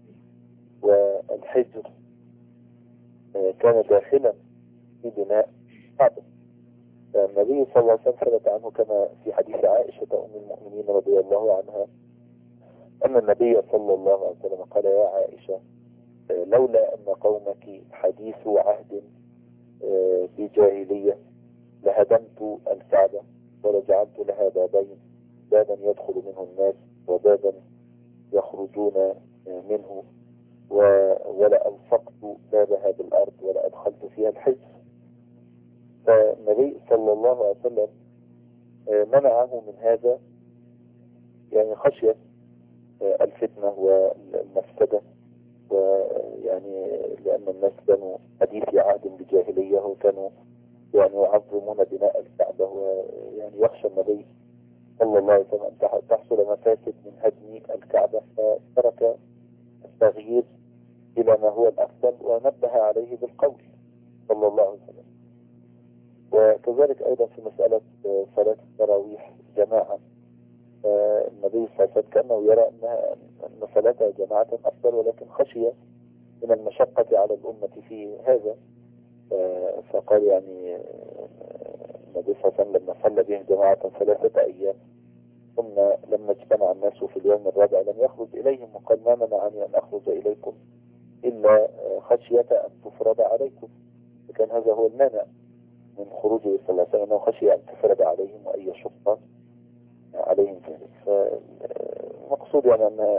والحجر كان داخلا في بناء الكعبة. النبي صلى الله عليه وسلم ثبت عنه كما في حديث عائشة أم المؤمنين رضي الله عنها أن النبي صلى الله عليه وسلم قال يا عائشة لولا أن قومك حديث عهد بجاهلية لهدمت الكعبة ولجعلت لها بابين، بابا يدخل منه الناس وبابا يخرجون منه، ولألصقت بابها بالأرض ولأدخلت فيها الحجر. فالنبي صلى الله عليه وسلم منعه من هذا، يعني خشية الفتنة والمفسدة، ويعني لأن الناس كانوا حديث عهد بجاهلية وكانوا يعني يعظمون بناء الكعبة، ويعني يخشى النبي صلى الله عليه وسلم أن تحصل مفاسد من هدم الكعبة، فترك التغيير إلى ما هو الأفضل ونبه عليه بالقول صلى الله عليه وسلم. وكذلك أيضا في مسألة صلاة التراويح جماعة، النبي صلى الله عليه وسلم كأنه يرى أن صلاتها جماعة أفضل، ولكن خشية من المشقة على الأمة في هذا، فقال يعني النبي صلى الله عليه وسلم لما صلى بهم جماعة 3 أيام ثم لما اجتمع الناس في اليوم الرابع لم يخرج إليهم، وقال ما منعني أن أخرج إليكم إلا خشية أن تفرض عليكم. فكان هذا هو المانع من خروجه صلى الله عليه وسلم، أنه خشية أن تفرض عليهم وأن يشق عليهم ذلك. فالمقصود يعني أن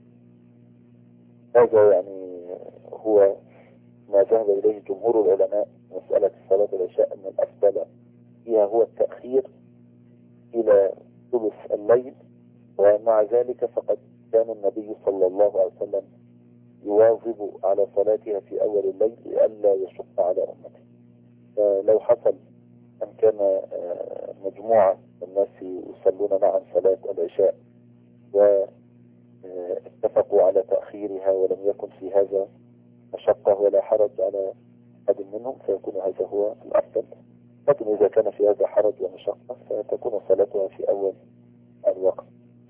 هذا يعني هو ما ذهب إليه جمهور العلماء، مسألة صلاة العشاء أن الأفضل فيها هو التأخير إلى ثلث الليل. ومع ذلك فقد كان النبي صلى الله عليه وسلم يواظب على صلاتها في أول الليل لئلا يشق على أمته. لو حصل أن كان مجموعة من الناس يصلون معا صلاة العشاء واتفقوا على تأخيرها ولم يكن في هذا مشقة ولا حرج على أحد منهم فيكون هذا هو الأفضل. لكن إذا كان في هذا حرج ومشقة فتكون صلاتها في أول الوقت.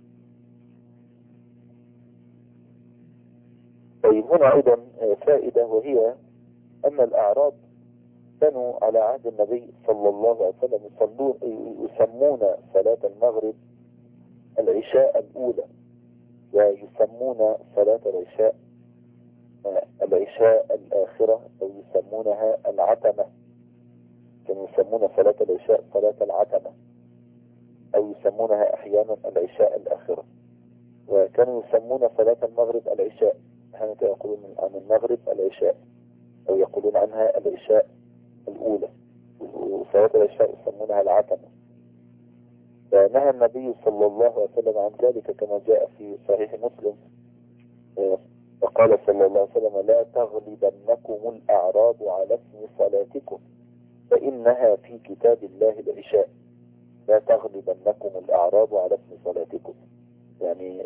طيب هنا أيضا فائدة، وهي أن الأعراب كانوا على عهد النبي صلى الله عليه وسلم يسمون صلاة المغرب العشاء الأولى، ويسمون صلاة العشاء العشاء الآخرة، أو يسمونها العتمة. كانوا يسمون صلاة العشاء صلاة العتمة، أو يسمونها أحيانا العشاء الآخرة. وكانوا يسمون صلاة المغرب العشاء، أحيانا يقولون عن المغرب العشاء، أو يقولون عنها العشاء الأولى. وصلاة العشاء يسمونها العتمة. فنهى النبي صلى الله عليه وسلم عن ذلك كما جاء في صحيح مسلم، وقال صلى الله عليه وسلم: لا تغلبنكم الأعراب على اسم صلاتكم فإنها في كتاب الله العشاء. لا تغلبنكم الأعراب على اسم صلاتكم، يعني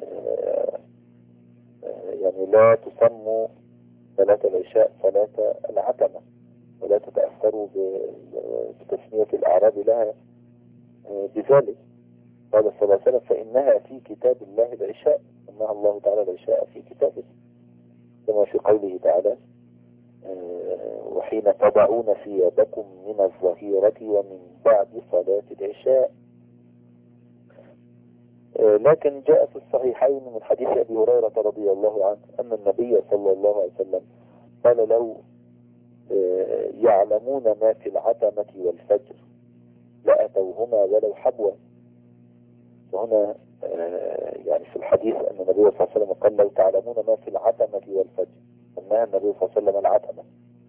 لا تسموا صلاة العشاء صلاة العتمة، ولا تتأثروا بتسمية الأعراب لها بذلك. قال صلى الله عليه وسلم: فإنها في كتاب الله العشاء، سماها الله تعالى العشاء في كتابه، كما في قوله تعالى: وحين تضعون ثيابكم من الظهيرة ومن بعد صلاة العشاء. لكن جاء في الصحيحين من حديث أبي هريرة رضي الله عنه أن النبي صلى الله عليه وسلم قال: لو يعلمون ما في العتمة والفجر لأتوهما ولو حبوا. وهنا يعني في الحديث أن النبي صلى الله عليه وسلم قال: لو تعلمون ما في العتمة والفجر، سماها النبي صلى الله عليه وسلم العتمة.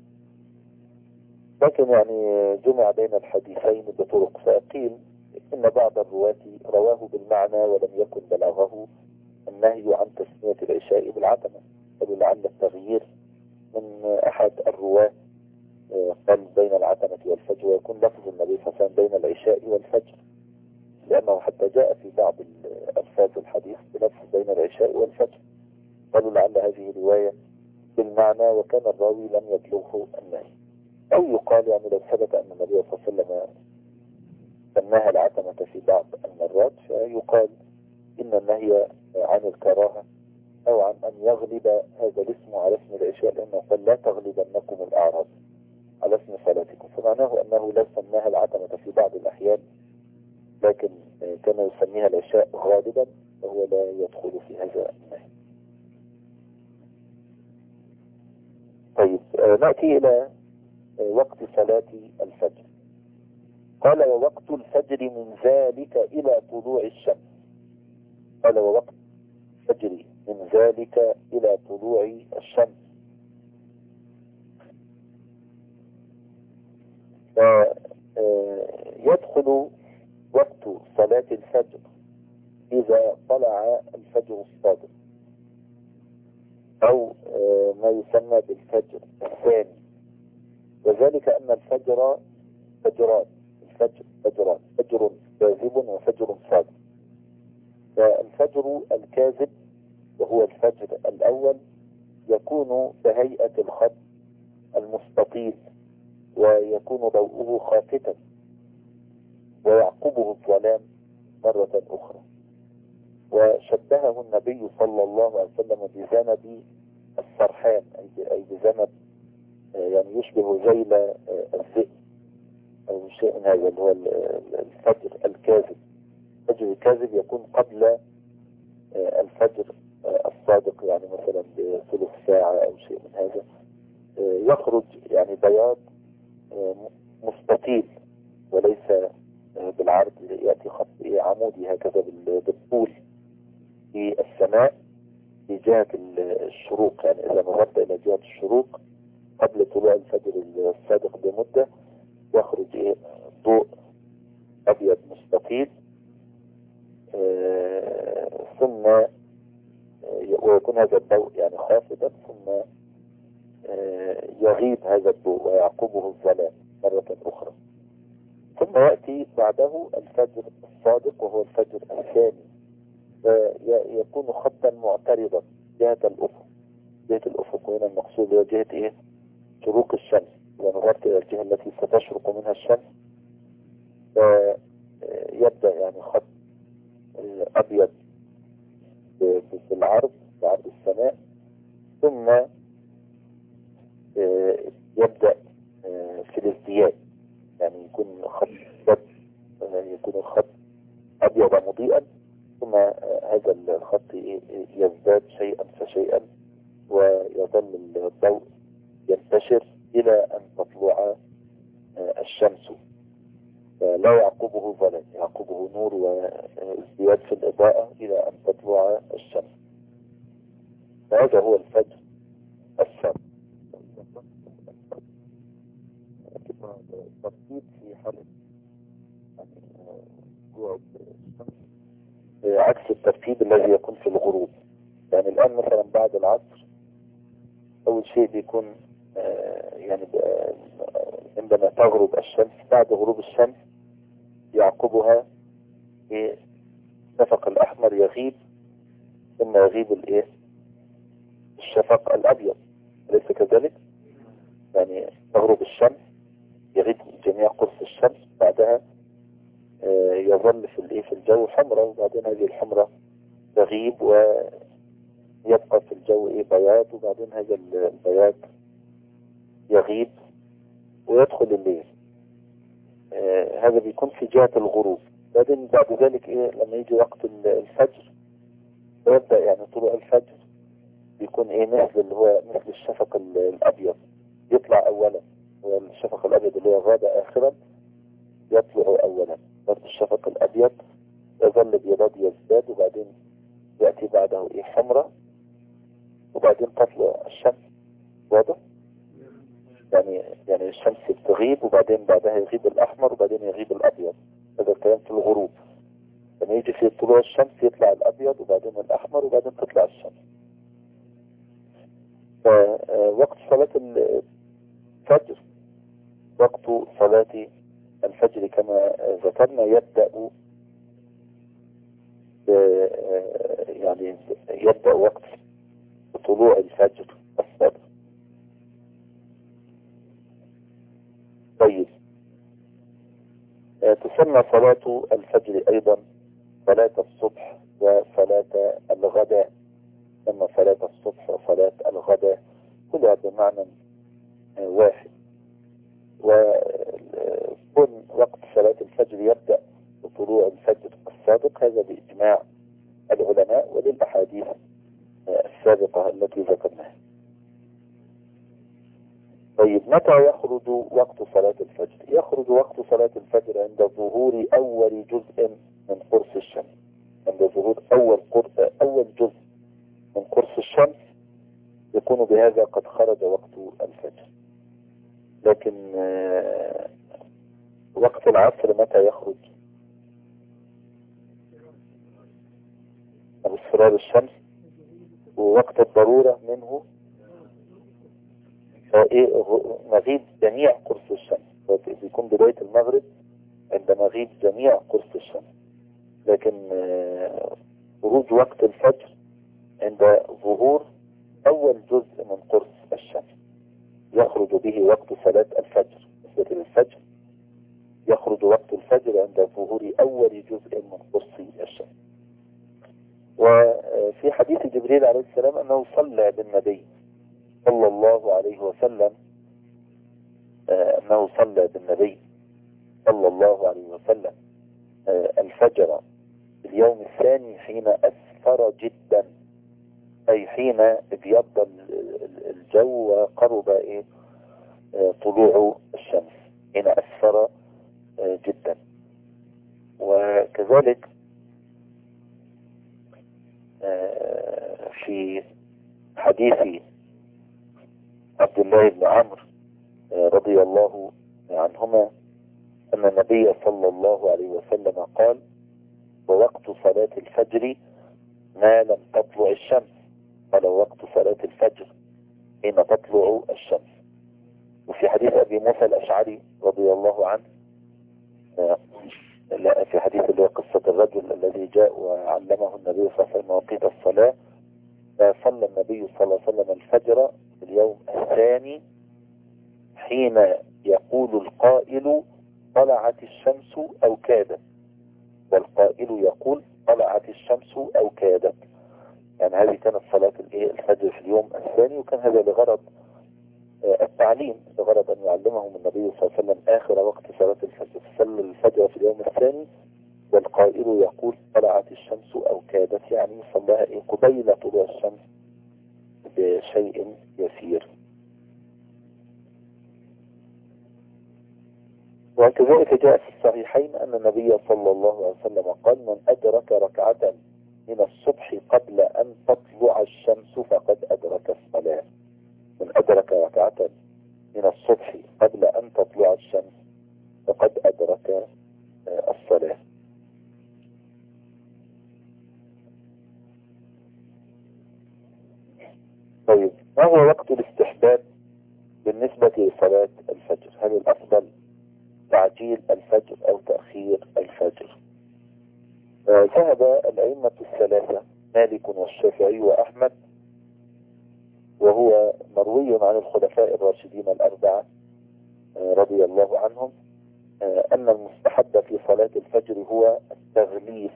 لكن يعني جمع بين الحديثين بطرق، فقيل إن بعض الرواة رواه بالمعنى ولم يكن بلغه النهي عن تسمية العشاء بالعتمة، فلعل التغيير من أحد الرواة قال بين العتمة والفجر، ويكون لفظ النبي صلى الله عليه وسلم بين العشاء والفجر، لأنه حتى جاء في بعض ألفاظ الحديث بلفظ بين العشاء والفجر. قالوا لعل هذه رواية بالمعنى وكان الراوي لم يبلغه النهي. أو يقال يعني لو ثبت أن النبي صلى الله عليه وسلم سماها العتمة في بعض المرات، فيقال إن النهي عن الكراهة أو عن أن يغلب هذا الاسم على اسم العشاء، لأنه قال: لا تغلبنكم الأعراب على اسم صلاتكم، فمعناه أنه لا سماها العتمة في بعض الأحيان، لكن كان يسميها العشاء غالبا، وهو لا يدخل في هذا النهي. طيب نأتي إلى وقت صلاة الفجر. قال: ووقت الفجر من ذلك إلى طلوع الشمس. قال: ووقت الفجر من ذلك إلى طلوع الشمس. فيدخل وقت صلاة الفجر إذا طلع الفجر الصادق، أو ما يسمى بالفجر الثاني، وذلك أن الفجر فجران. الفجر فجران: فجر كاذب وفجر صادق. فالفجر الكاذب وهو الفجر الأول يكون كهيئة الخط المستطيل، ويكون ضوءه خافتا ويعقبه الظلام مرة أخرى. وشبهه النبي صلى الله عليه وسلم بذنب السرحان، أي بذنب يعني يشبه ذيل الذئب أو شيء من هذا، اللي هو الفجر الكاذب. الفجر الكاذب يكون قبل الفجر الصادق، يعني مثلا بثلث ساعة أو شيء من هذا، يخرج يعني بياض مستطيل وليس بالعرض، يأتي خط عمودي هكذا بالطول في السماء في جهة الشروق. يعني إذا نظرت إلى جهة الشروق قبل طلوع الفجر الصادق بمدة يخرج ضوء أبيض مستطيل، ثم ويكون هذا الضوء يعني خافتا، ثم يغيب هذا الضوء ويعقبه الظلام. مرة أخرى. ثم يأتي بعده الفجر الصادق وهو الفجر الثاني، يكون خطا معترضا جهة الأفق. جهة الأفق هنا المقصود هو جهة إيه؟ شروق الشمس. إذا نظرت إلى الجهة التي ستشرق منها الشمس يبدأ يعني خط أبيض بالعرض، بعرض السماء، ثم يبدأ في الازدياد، يعني يكون يكون الخط أبيض مضيئا، ثم هذا الخط يزداد شيئا فشيئا، ويظل الضوء ينتشر إلى أن تطلع الشمس، لا يعقبه ظلام، يعقبه نور وازدياد في الإضاءة إلى أن تطلع الشمس. هذا هو الفجر الصادق. ترتيب في حالة عكس الترتيب الذي يكون في الغروب. يعني الآن مثلا بعد العصر أول شيء بيكون يعني عندما تغرب الشمس، بعد غروب الشمس يعقبها الشفق الأحمر يغيب، ثم يغيب الشفق الأبيض، أليس كذلك؟ يعني تغرب الشمس يغيب جميع قرص الشمس، بعدها يظل في الجو حمرة، وبعدين هذه الحمرة تغيب ويبقى في الجو بياض، وبعدين هذا البياض يغيب ويدخل الليل. هذا بيكون في جهة الغروب. بعدين بعد ذلك لما يجي وقت الفجر ويبدأ يعني طلوع الفجر بيكون مثل اللي هو مثل الشفق الأبيض يطلع أولا، والشفق الأبيض اللي هو غاب آخرا يطلع أولا. برضه الشفق الأبيض يظل بيضاد يزداد، وبعدين يأتي بعده حمرة، وبعدين تطلع الشمس. واضح؟ يعني الشمس بتغيب، وبعدين بعدها يغيب الأحمر، وبعدين يغيب الأبيض. هذا الكلام في الغروب. لما يجي في طلوع الشمس يطلع الأبيض، وبعدين الأحمر، وبعدين تطلع الشمس. فوقت صلاة الفجر، وقت صلاة الفجر كما ذكرنا يبدأ يعني يبدأ وقت طلوع الفجر الصادق. طيب، تسمى صلاة الفجر أيضا صلاة الصبح وصلاة الغداء. تسمى صلاة الصبح وصلاة الغداء كلها بمعنى واحد. وكل وقت صلاة الفجر يبدأ بطلوع الفجر الصادق، هذا بإجماع العلماء وللأحاديث السابقة التي ذكرناها. طيب، متى يخرج وقت صلاة الفجر؟ يخرج وقت صلاة الفجر عند ظهور أول جزء من قرص الشمس. عند ظهور أول جزء من قرص الشمس يكون بهذا قد خرج وقت الفجر. لكن وقت العصر متى يخرج؟ باصفرار الشمس. ووقت الضرورة منه مغيب جميع قرص الشمس، بيكون بداية المغرب عند مغيب جميع قرص الشمس. لكن خروج وقت الفجر عند ظهور أول جزء من قرص الشمس، يخرج به وقت صلاة الفجر. مثل الفجر يخرج وقت الفجر عند ظهور أول جزء من قرص الشمس. وفي حديث جبريل عليه السلام أنه صلى بالنبي صلى الله عليه وسلم، أنه صلى بالنبي صلى الله عليه وسلم الفجر في اليوم الثاني حين أسفر جدا، أي حين ابيض الجو وقرب طلوع الشمس، حين أسفر جدا. وكذلك في حديث عبد الله بن عمرو رضي الله عنهما أن النبي صلى الله عليه وسلم قال: ووقت صلاة الفجر ما لم تطلع الشمس. قال: وقت صلاة الفجر حين تطلع الشمس. وفي حديث أبي موسى الأشعري رضي الله عنه، لا في حديث اللي هو قصة الرجل الذي جاء وعلمه النبي صلى الله عليه وسلم مواقيت الصلاة، فصلى النبي صلى الله عليه وسلم الفجر في اليوم الثاني حين يقول القائل طلعت الشمس أو كادت، والقائل يقول طلعت الشمس أو كادت. يعني هذه كانت صلاة الفجر في اليوم الثاني، وكان هذا لغرض التعليم، لغرض أن يعلمهم النبي صلى الله عليه وسلم آخر وقت صلاة الفجر. صلى الفجر في اليوم الثاني والقائل يقول طلعت الشمس أو كادت، يعني صلاها قبيل طلوع الشمس بشيء يسير. وكذلك جاء في الصحيحين أن النبي صلى الله عليه وسلم قال من أدرك ركعة من الصبح قبل أن تطلع الشمس فقد أدرك الصلاة. من أدرك ركعة من الصبح قبل أن تطلع الشمس فقد أدرك الصلاة. طيب، ما هو وقت الاستحباب بالنسبة لصلاة الفجر؟ هل الأفضل تعجيل الفجر أو تأخير الفجر؟ ذهب الأئمة الثلاثة مالك والشافعي وأحمد، وهو مروي عن الخلفاء الراشدين الأربعة رضي الله عنهم، أن المستحب في صلاة الفجر هو التغليس.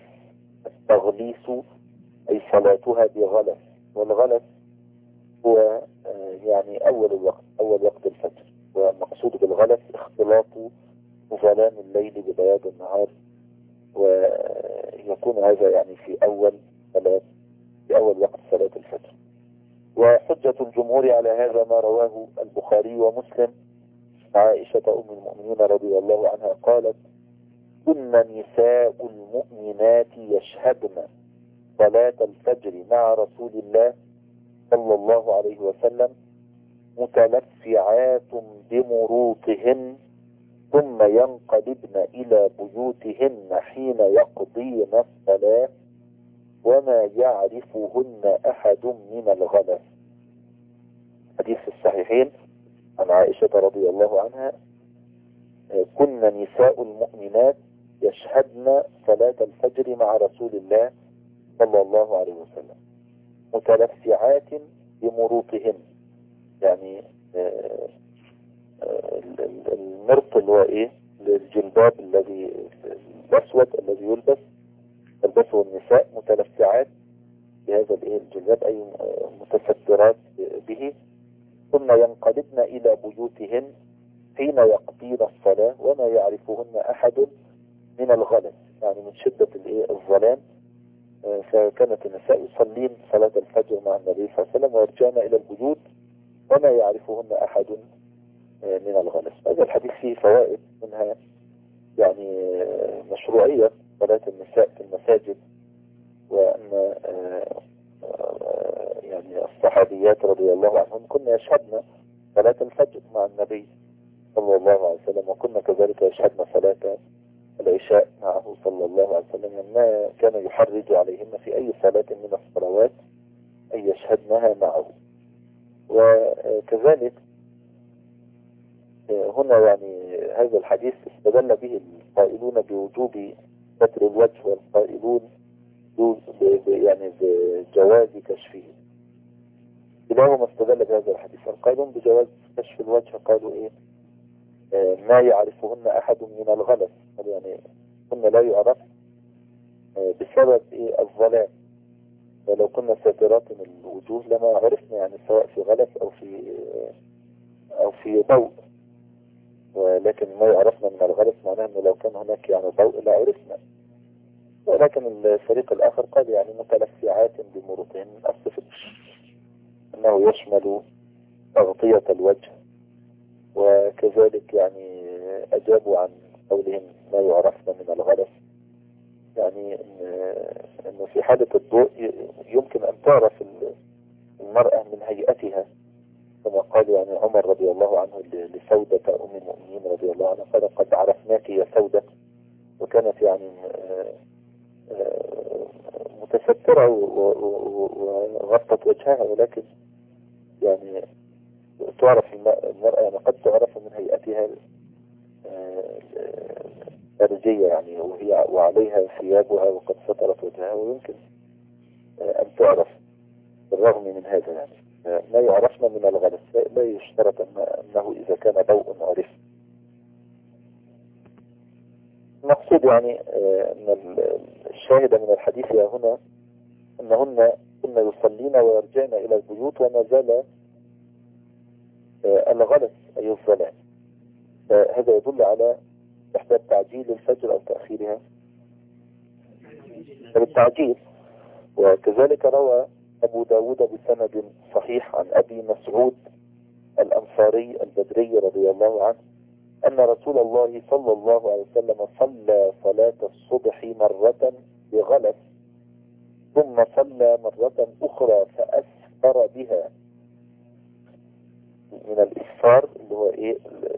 أي صلاتها بغلس، والغلس هو يعني أول وقت الفجر، والمقصود بالغلس اختلاط ظلام الليل ببياض النهار، ويكون هذا يعني في أول وقت صلاة الفجر. وحجة الجمهور على هذا ما رواه البخاري ومسلم. عائشة أم المؤمنين رضي الله عنها قالت كن نساء المؤمنات يشهدن صلاة الفجر مع رسول الله صلى الله عليه وسلم متلفعات بمروطهن ثم ينقلبن إلى بيوتهن حين يقضين الصلاة وما يعرفهن أحد من الغلس. حديث الصحيحين عن عائشة رضي الله عنها كن نساء المؤمنات يشهدن صلاة الفجر مع رسول الله صلى الله عليه وسلم متلفعات بمروطهن، يعني المرط اللي هو الجلباب الأسود الذي يلبسه النساء، متلفعات بهذا الجلباب أي متسترات به، ثم ينقلبن إلى بيوتهن حين يقضين الصلاة وما يعرفهن أحد من الغلس، يعني من شدة الظلام. فكانت النساء يصلين صلاة الفجر مع النبي صلى الله عليه وسلم ويرجعن إلى البيوت وما يعرفهن أحد من الغلس. هذا الحديث فيه فوائد، منها يعني مشروعية صلاة النساء في المساجد، وأن يعني الصحابيات رضي الله عنهم كنا يشهدن صلاة الفجر مع النبي صلى الله عليه وسلم، وكنا كذلك يشهدن صلاة العشاء معه صلى الله عليه وسلم، ما كان يحرج عليهن في أي صلاة من الصلوات أن يشهدنها معه. وكذلك هنا يعني هذا الحديث استدل به القائلون بوجوب ستر الوجه، والقائلون يعني بجواز كشفه. كلاهما استدل بهذا الحديث. القائلون بجواز كشف الوجه قالوا ما يعرفهن أحد من الغلس، يعني كنا لا يعرف بسبب الظلام، ولو كنا ساترات من الوجوه لما عرفنا، يعني سواء في غلس أو في ضوء، ولكن ما يعرفنا من الغلس معناه أنه لو كان هناك يعني ضوء لا عرفنا. ولكن الفريق الآخر قال يعني متلفعات بمروطهن، أصف أنه يشمل تغطية الوجه. وكذلك يعني أجابوا عن قولهم ما يعرفنا من الغلس، يعني أنه في حالة الضوء يمكن أن تعرف المرأة من هيئتها، كما قال يعني عمر رضي الله عنه لسودة أم المؤمنين رضي الله عنها قال قد عرفناك يا سودة، وكانت يعني متسترة وغطت وجهها، ولكن يعني تعرف المرأة يعني قد تعرف من هيئتها خارجية يعني، وعليها ثيابها وقد سترت وجهها، ويمكن أن تعرف بالرغم من هذا يعني. ما يعرفنا من الغلس لا يشترط أنه إذا كان ضوء عرف. المقصود يعني أن الشاهد من الحديث هنا أنهن كن يصلين ويرجعن إلى البيوت وما زال الغلس أي الظلام. هذا يدل على استحباب تعجيل الفجر أو تأخيرها بالتعجيل. وكذلك روى أبو داود بسند صحيح عن أبي مسعود الأنصاري البدري رضي الله عنه أن رسول الله صلى الله عليه وسلم صلى صلاة الصبح مرة بغلس، ثم صلى مرة أخرى فأسفر بها. من الإسفار اللي هو إيه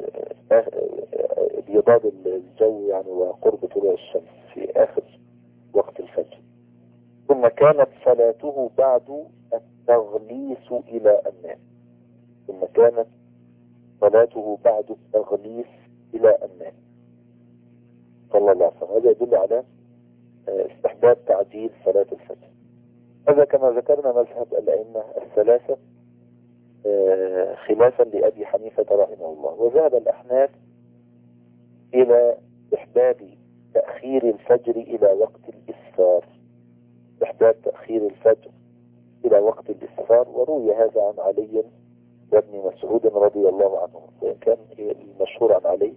بيضاد الجو يعني وقرب طلوع الشمس في آخر وقت الفجر. ثم كانت صلاته بعد التغليس إلى الناس. ثم كانت صلاته بعد التغليس إلى الناس صلى الله عليه وسلم. هذا يدل على استحباب تعجيل صلاة الفجر. هذا كما ذكرنا مذهب الأئمة الثلاثة خلافا لأبي حنيفة رحمه الله. وذهب الأحناف إلى استحباب تأخير الفجر إلى وقت الإسفار، استحباب تأخير الفجر إلى وقت الإسفار. وروي هذا عن علي وابن مسعود رضي الله عنه، وإن كان المشهور عن علي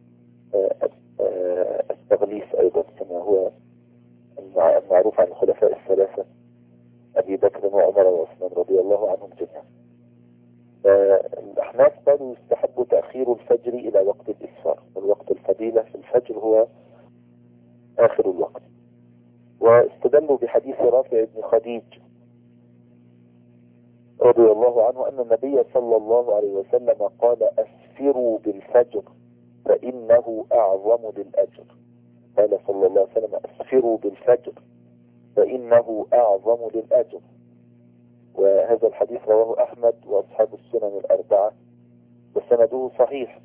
التغليس أيضا كما هو المعروف عن الخلفاء الثلاثة أبي بكر وعمر وعثمان رضي الله عنهم جميعا. الأحناف قالوا يستحب تأخير الفجر إلى وقت الإسفار، والوقت الفضيلة في الفجر هو آخر الوقت. واستدلوا بحديث رافع بن خديج رضي الله عنه أن النبي صلى الله عليه وسلم قال أسفروا بالفجر فإنه أعظم للأجر. قال صلى الله عليه وسلم أسفروا بالفجر فإنه أعظم للأجر. وهذا الحديث رواه أحمد وأصحاب السنن الأربعة وسنده صحيح.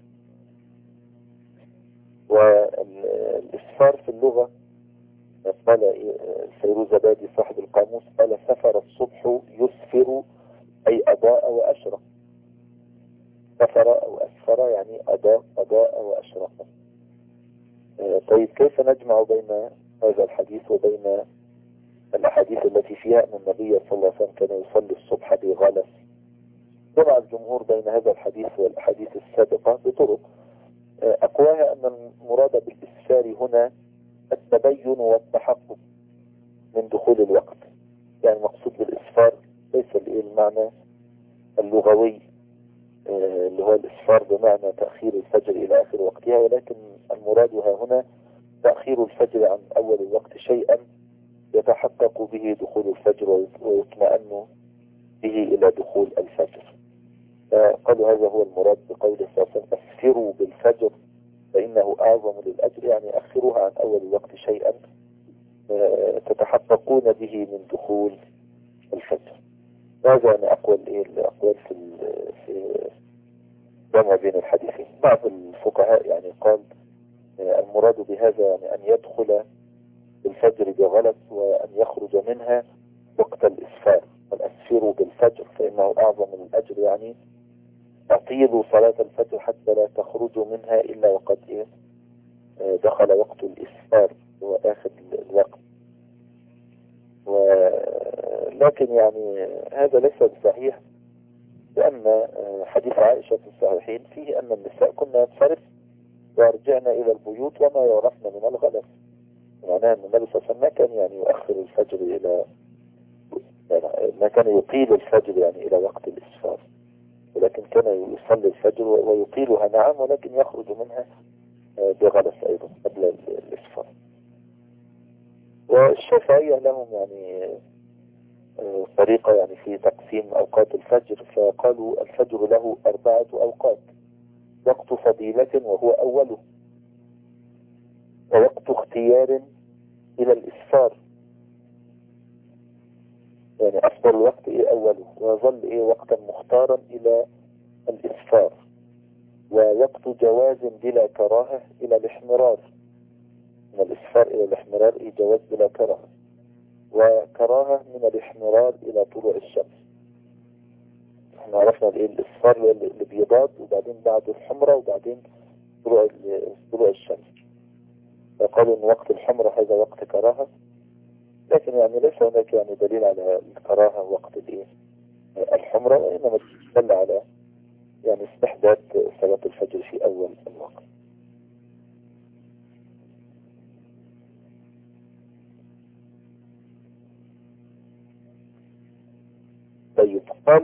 والإسفار في اللغة قال فيروزبادي صاحب القاموس قال سفر الصبح يسفر أي أضاء وأشرق. سفر أو أسفر يعني أضاء وأشرق. طيب كيف نجمع بين هذا الحديث وبين الأحاديث التي فيها أن النبي صلى الله عليه وسلم كان يصلي الصبح بغلس؟ جمع الجمهور بين هذا الحديث والأحاديث السابقة بطرق. أقواها أن المراد بالإسفار هنا التبين والتحقق من دخول الوقت. يعني المقصود بالإسفار ليس المعنى اللغوي اللي هو الإسفار بمعنى تأخير الفجر إلى آخر وقتها، ولكن المرادها هنا تأخير الفجر عن أول الوقت شيئا يتحقق به دخول الفجر ويطمئن به إلى دخول الفجر. قالوا هذا هو المراد بقوله صلى الله عليه وسلم أسفروا بالفجر فإنه أعظم للأجر، يعني أخروها عن أول الوقت شيئا تتحققون به من دخول الفجر. هذا يعني الأقوال في جمع بين الحديثين. بعض الفقهاء يعني قال المراد بهذا يعني أن يدخل الفجر بغلس وأن يخرج منها وقت الإسفار. فالأسفروا بالفجر فإنه أعظم من الأجر، يعني أطيلوا صلاة الفجر حتى لا تخرجوا منها إلا وقد دخل وقت الإسفار هو آخر الوقت. لكن يعني هذا ليس بصحيح، لأن حديث عائشة في الصحيحين فيه أن النساء كنا ينصرف ويرجعن إلى البيوت وما يعرفن من الغلس. معناه أن النبي صلى الله عليه وسلم ما كان يعني يؤخر الفجر إلى يعني ما كان يطيل الفجر يعني إلى وقت الإسفار، ولكن كان يصلي الفجر ويطيلها نعم، ولكن يخرج منها بغلس أيضا قبل الإسفار. والشافعية لهم يعني طريقة يعني في تقسيم أوقات الفجر، فقالوا الفجر له 4 أوقات: وقت فضيلة وهو أوله، ووقت اختيار إلى الإسفار يعني أفضل الوقت أوله، ويظل وقتا مختارا إلى الإسفار، ووقت جواز بلا كراهة إلى الاحمرار. من الإسفار إلى الاحمرار جواز بلا كراهة، وكراهة من الاحمرار إلى طلوع الشمس. احنا عرفنا الإسفار اللي بيضاد، وبعدين بعد الحمرة، وبعدين طلوع الشمس. فقالوا إن وقت الحمرة هذا وقت كراهة، لكن يعني ليس هناك يعني دليل على الكراهة وقت الحمرة، وإنما دل على يعني استحباب صلاة الفجر في أول الوقت. طيب، قال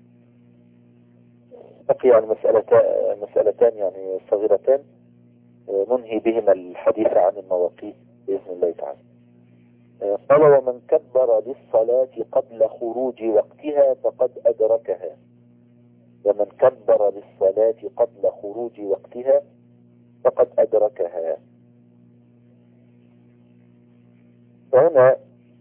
بقي يعني مسألتان يعني صغيرتان ننهي بهما الحديث عن المواقيت بإذن الله تعالى. قال: ومن كبر للصلاة قبل خروج وقتها فقد أدركها. ومن كبر للصلاة قبل خروج وقتها فقد أدركها. فهنا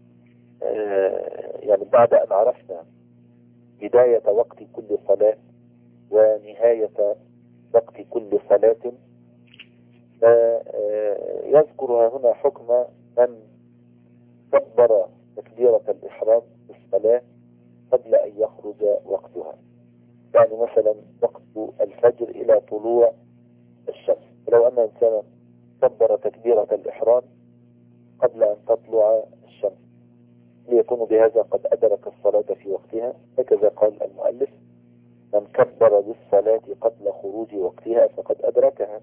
يعني بعد أن عرفنا بداية وقت كل صلاة ونهاية وقت كل صلاة، فيذكر هنا حكم من كبر تكبيرة الإحرام في الصلاة قبل أن يخرج وقتها. يعني مثلا وقت الفجر إلى طلوع الشمس، لو أن إنسانا كبر تكبيرة الإحرام قبل أن تطلع الشمس ليكون بهذا قد أدرك الصلاة في وقتها، هكذا قال المؤلف: من كبر بالصلاة قبل خروج وقتها فقد أدركها.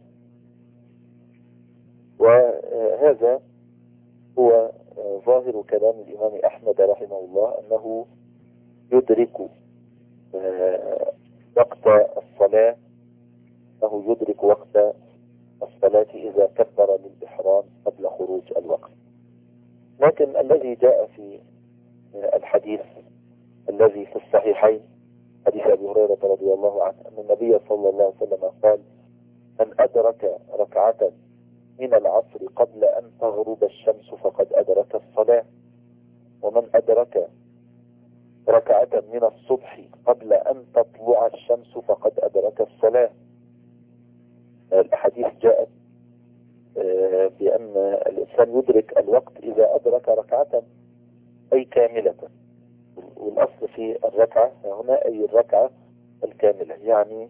وهذا هو ظاهر كلام الإمام أحمد رحمه الله، أنه يدرك وقت الصلاة، أنه يدرك وقت الصلاة إذا كبر للإحرام قبل خروج الوقت. لكن الذي جاء في الحديث الذي في الصحيحين، حديث أبي هريرة رضي الله عنه، أن النبي صلى الله عليه وسلم قال: من أدرك ركعة من العصر قبل أن تغرب الشمس فقد أدرك الصلاة، ومن أدرك ركعة من الصبح قبل أن تطلع الشمس فقد أدرك الصلاة. الأحاديث جاءت بأن الإنسان يدرك الوقت إذا أدرك ركعة أي كاملة، والأصل في الركعة هنا أي الركعة الكاملة، يعني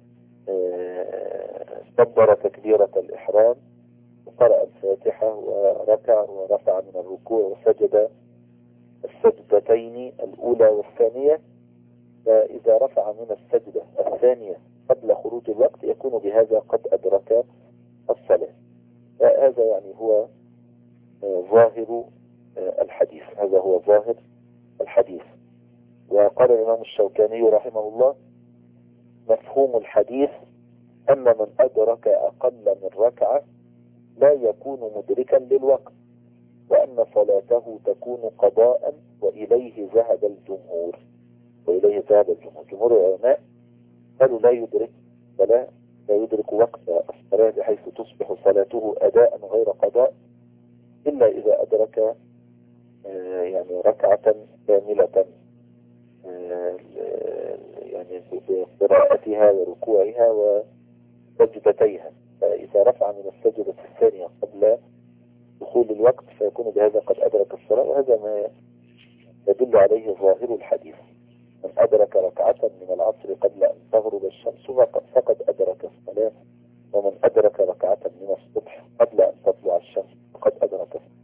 كبر تكبيرة الإحرام وقرأ الفاتحة وركع ورفع من الركوع وسجد السجدتين الأولى والثانية، فإذا رفع من السجدة الثانية قبل خروج الوقت يكون بهذا قد أدرك الصلاة. هذا يعني هو ظاهر الحديث، هذا هو ظاهر الحديث. وقال الإمام الشوكاني رحمه الله: مفهوم الحديث أن من أدرك أقل من ركعة لا يكون مدركا للوقت، وأن صلاته تكون قضاء، وإليه ذهب الجمهور. جمهور العلماء قالوا لا يدرك وقت الصلاة بحيث تصبح صلاته أداء غير قضاء إلا إذا أدرك يعني ركعة كاملة، يعني بقراءتها وركوعها وسجدتيها. فإذا رفع من السجدة الثانية قبل دخول الوقت فيكون بهذا قد أدرك الصلاة، وهذا ما يدل عليه ظاهر الحديث: من أدرك ركعة من العصر قبل أن تغرب الشمس فقد أدرك الصلاة، ومن أدرك ركعة من الصبح قبل أن تطلع الشمس فقد أدرك الصلاة.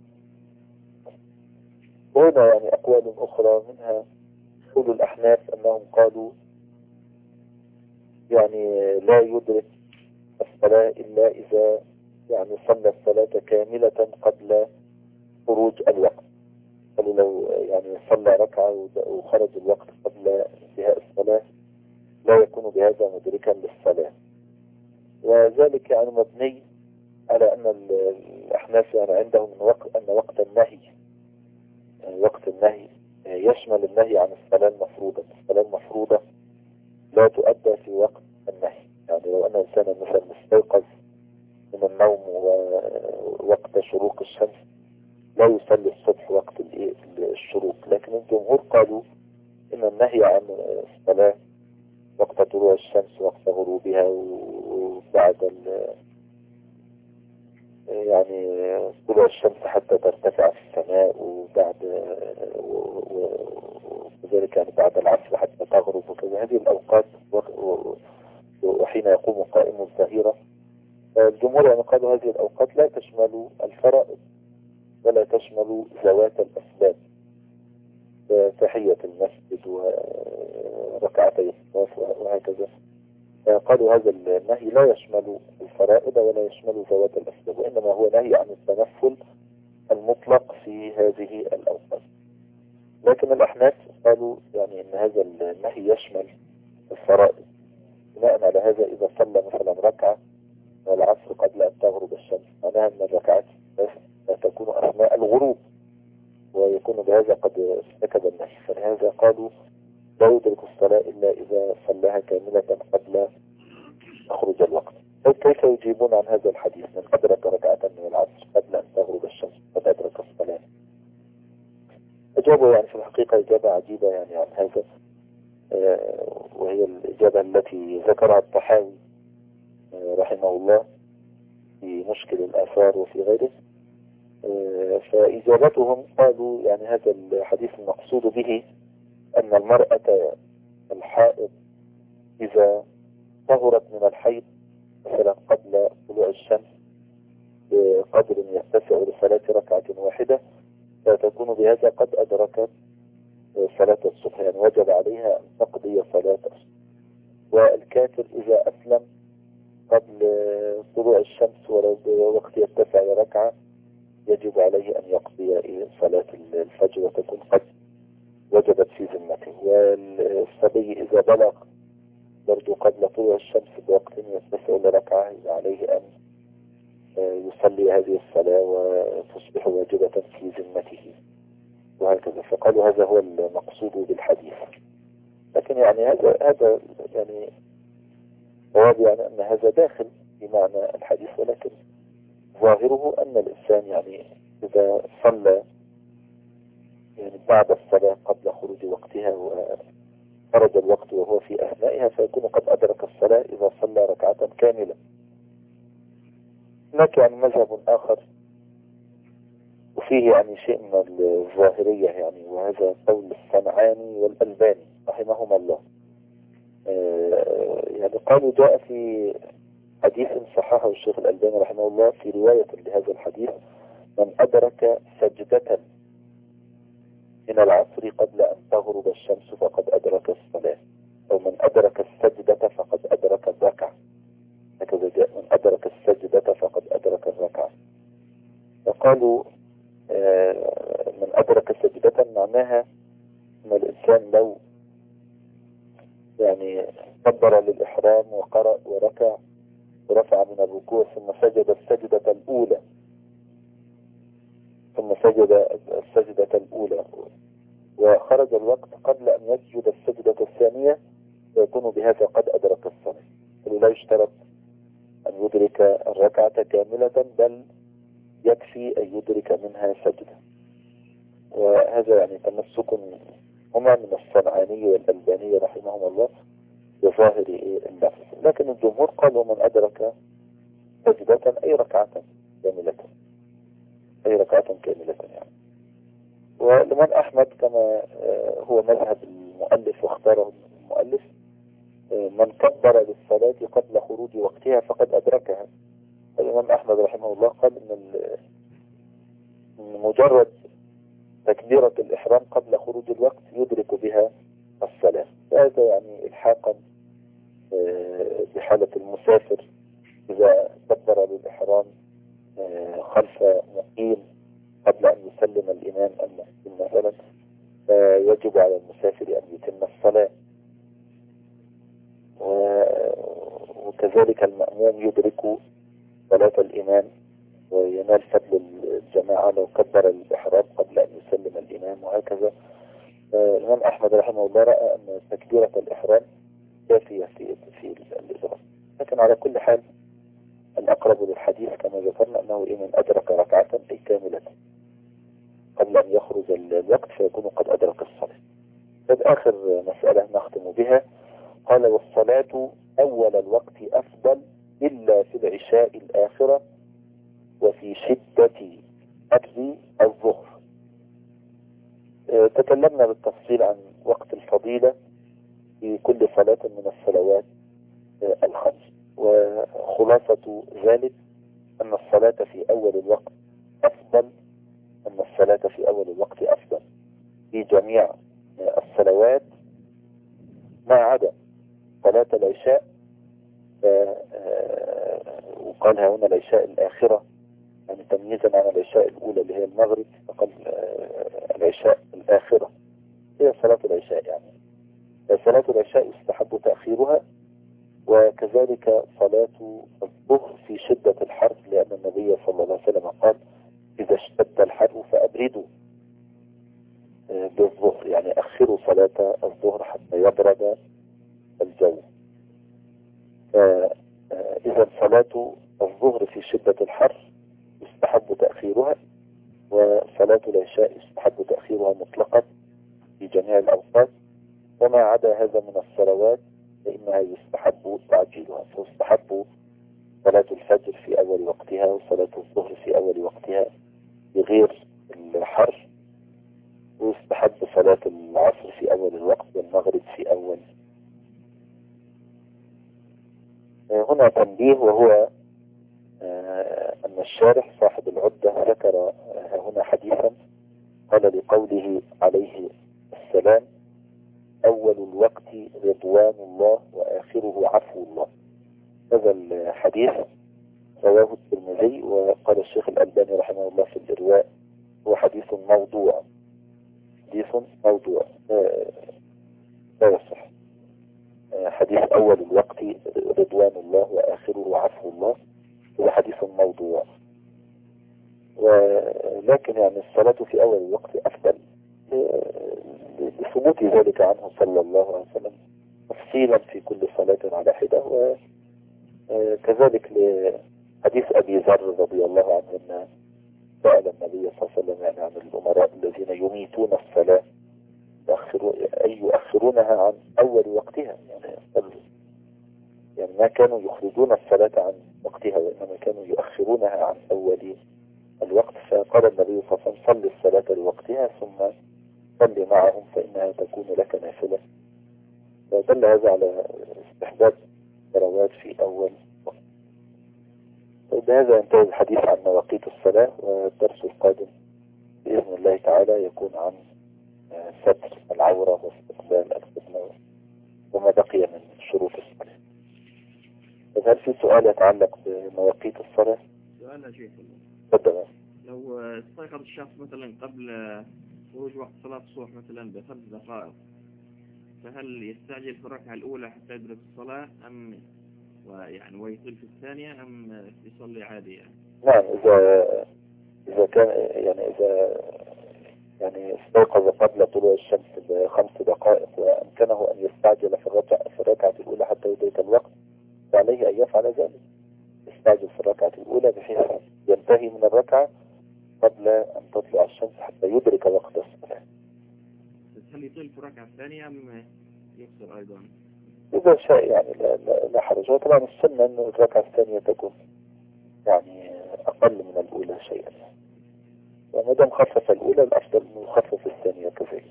وهنا يعني أقوال أخرى، منها قول الأحناف أنهم قالوا يعني لا يدرك الصلاة إلا إذا يعني صلى الصلاة كاملة قبل خروج الوقت. قالوا لو يعني صلى ركعة وخرج الوقت قبل انتهاء الصلاة لا يكون بهذا مدركا للصلاة. وذلك يعني مبني على أن الأحناف يعني عندهم أن وقت النهي يشمل النهي عن الصلاة المفروضة. الصلاة المفروضة لا تؤدى في وقت النهي. يعني لو أن إنسانا مثلا مستيقظ من النوم ووقت شروق الشمس لا يصلي الصبح وقت الشروق، لكن الجمهور قالوا إن النهي عن الصلاة وقت وقت طلوع الشمس وقت غروبها، وبعد يعني طلوع الشمس حتى ترتفع في السماء، وكذلك يعني بعد العصر حتى تغرب وكذا. هذه الأوقات وحين يقوم قائم الظهيرة. الجمهور يعني قالوا هذه الأوقات لا تشمل الفرائض ولا تشمل ذوات الأسباب، تحية المسجد وركعتي الطواف وهكذا. قالوا هذا النهي لا يشمل الفرائض ولا يشمل ذوات الأسباب، وإنما هو نهي عن التنفل المطلق في هذه الأوقات. لكن الأحناف قالوا يعني إن هذا النهي يشمل الفرائض، بناء على هذا إذا صلى مثلا ركعة والعصر قبل أن تغرب الشمس، معناها أن الركعات لا تكون أثناء الغروب، ويكون بهذا قد ارتكب النهي. فلهذا قالوا لا يدرك الصلاة إلا إذا صلاها كاملة قبل خروج الوقت. كيف يجيبون عن هذا الحديث من أدرك ركعة من العصر قبل أن تغرب الشمس قد أدرك الصلاة؟ أجابوا يعني في الحقيقة إجابة عجيبة يعني عن هذا، وهي الإجابة التي ذكرها الطحاوي رحمه الله في مشكل الآثار وفي غيره. فإجابتهم قالوا يعني هذا الحديث المقصود به أن المرأة الحائض إذا طهرت من الحيض مثلا قبل طلوع الشمس بقدر يتسع لصلاة ركعة واحدة، فتكون بهذا قد أدركت صلاة الصبح، يعني وجب عليها أن تقضي صلاة الصبح. والكافر إذا أسلم قبل طلوع الشمس ووقت يتسع ركعة يجب عليه أن يقضي صلاة الفجر وتكون قد وجبت في ذمته. والصبي إذا بلغ برضو قبل طلوع الشمس بوقت يتسع لركعة يجب عليه أن يصلي هذه الصلاة وتصبح واجبة في ذمته وهكذا. فقالوا هذا هو المقصود بالحديث. لكن يعني هذا يعني جواب يعني أن هذا داخل بمعنى الحديث، ولكن ظاهره أن الإنسان يعني إذا صلى يعني بعد الصلاة قبل خروج وقتها وخرج الوقت وهو في أثنائها فيكون قد أدرك الصلاة إذا صلى ركعة كاملة. هناك يعني مذهب آخر وفيه يعني شيء من الظاهرية يعني، وهذا قول الصنعاني والألباني رحمهما الله. يعني قالوا جاء في حديث صححه الشيخ الألباني رحمه الله في رواية لهذا الحديث: من أدرك سجدة من العصر قبل أن تغرب الشمس فقد أدرك الصلاة، أو من أدرك السجدة فقد أدرك الركعة. هكذا جاء: من أدرك السجدة فقد أدرك الركعة. فقالوا من أدرك سجدة معناها أن الإنسان لو يعني كبر للإحرام وقرأ وركع ورفع من الركوع ثم سجد السجدة الأولى وخرج الوقت قبل أن يسجد السجدة الثانية فيكون بهذا قد أدرك الصلاة. لا يشترط أن يدرك الركعة كاملة، بل يكفي أن يدرك منها سجدة. وهذا يعني تمسك هما من الصنعاني والألباني رحمهم الله بظاهر اللفظ. لكن الجمهور قالوا من أدرك سجدة أي ركعة كاملة يعني. والإمام أحمد كما هو مذهب المؤلف واختاره المؤلف: من كبر للصلاة قبل خروج وقتها فقد أدركها. الإمام أحمد رحمه الله قال إن مجرد تكبيرة الإحرام قبل خروج الوقت يدرك بها الصلاة. هذا يعني إلحاقا بحالة المسافر إذا كبر للإحرام خلف مقيم قبل أن يسلم الإمام المقيم مثلا، يجب على المسافر أن يتم الصلاة. وكذلك المأموم يدرك صلاة الإمام وينال فضل الجماعة لو كبر الإحرام قبل أن يسلم الإمام وهكذا. الإمام أحمد رحمه الله رأى أن تكبيرة الإحرام كافية في الإدراك. لكن على كل حال الأقرب للحديث كما ذكرنا أنه من أدرك ركعة أي كاملة قبل أن يخرج الوقت فيكون قد أدرك الصلاة. هذه آخر مسألة نختم بها. قال والصلاة أول الوقت أفضل إلا في العشاء الآخرة وفي شدة أجل الظهر. تكلمنا بالتفصيل عن وقت الفضيلة في كل صلاة من الصلوات الخمس، وخلاصة ذلك أن الصلاة في أول الوقت أفضل، أن الصلاة في أول الوقت أفضل في جميع الصلوات ما عدا صلاة العشاء. وقالها هنا العشاء الآخرة يعني تمييزا عن العشاء الأولى اللي هي المغرب، فقال العشاء الآخرة هي صلاة العشاء. يعني صلاة العشاء يستحب تأخيرها، وكذلك صلاة الظهر في شدة الحر، لأن النبي صلى الله عليه وسلم قال إذا اشتد الحر فأبردوا بالظهر، يعني أخروا صلاة الظهر حتى يبرد الجو. إذا صلاة الظهر في شدة الحر يستحب تأخيرها، وصلاة العشاء يستحب تأخيرها مطلقا في جميع الأوقات، وما عدا هذا من الصلوات فإنها يستحب تعجيلها. فيستحب صلاة الفجر في أول وقتها، وصلاة الظهر في أول وقتها بغير الحر، ويستحب صلاة العصر في أول الوقت والمغرب في أول. هنا تنبيه، وهو أن الشارح صاحب العدة ذكر هنا حديثا قال لقوله عليه السلام أول الوقت رضوان الله وآخره عفو الله. هذا الحديث رواه الترمذي، وقال الشيخ الألباني رحمه الله في الإرواء هو حديث موضوع، حديث موضوع لا يصح. حديث أول الوقت رضوان الله وآخره عفو الله هو حديث موضوع. ولكن يعني الصلاة في أول الوقت أفضل لثبوت ذلك عنه صلى الله عليه وسلم تفصيلا في كل صلاة على حدة. وكذلك لحديث أبي ذر رضي الله عنه أن سأل النبي صلى الله عليه وسلم يعني عن الأمراء الذين يميتون الصلاة أي يؤخرونها عن أول وقتها، يعني ما كانوا يخرجون الصلاة عن وقتها، وإنما كانوا يؤخرونها عن أول الوقت. فقال النبي صلى الله عليه وسلم صل الصلاة لوقتها ثم صل معهم فإنها تكون لك نافلة. فدل هذا على استحباب الصلوات في أول وقت. وبهذا ينتهي الحديث عن مواقيت الصلاة، والدرس القادم بإذن الله تعالى يكون عن ستر العورة واستقبال القبلة وما بقي من شروط الصلاة. هل في سؤال يتعلق بمواقيت الصلاة؟ سؤال يا شيخ. تفضل. لو استيقظ الشخص مثلا قبل خروج وقت صلاة الصبح مثلا بخمس دقائق، فهل يستعجل في الركعة الأولى حتى يدرك الصلاة أم ويطيل في الثانية أم يصلي عادي يعني؟ نعم، إذا كان يعني استيقظ قبل طلوع الشمس ب5 دقائق وأمكنه أن يستعجل في الركعة الأولى حتى يدرك الوقت، فعليه أن يفعل ذلك. يستعجل في الركعة الأولى بحيث ينتهي من الركعة قبل أن تطلع الشمس حتى يدرك وقت الصلاة. هل يطيل في الركعة الثانية أم يقصر أيضا؟ إذا شاء يعني لا حرج. طبعا السنة أن الركعة الثانية تكون يعني أقل من الأولى شيئا، وما دام خفف الأولى الأفضل أنه يخفف الثانية كذلك.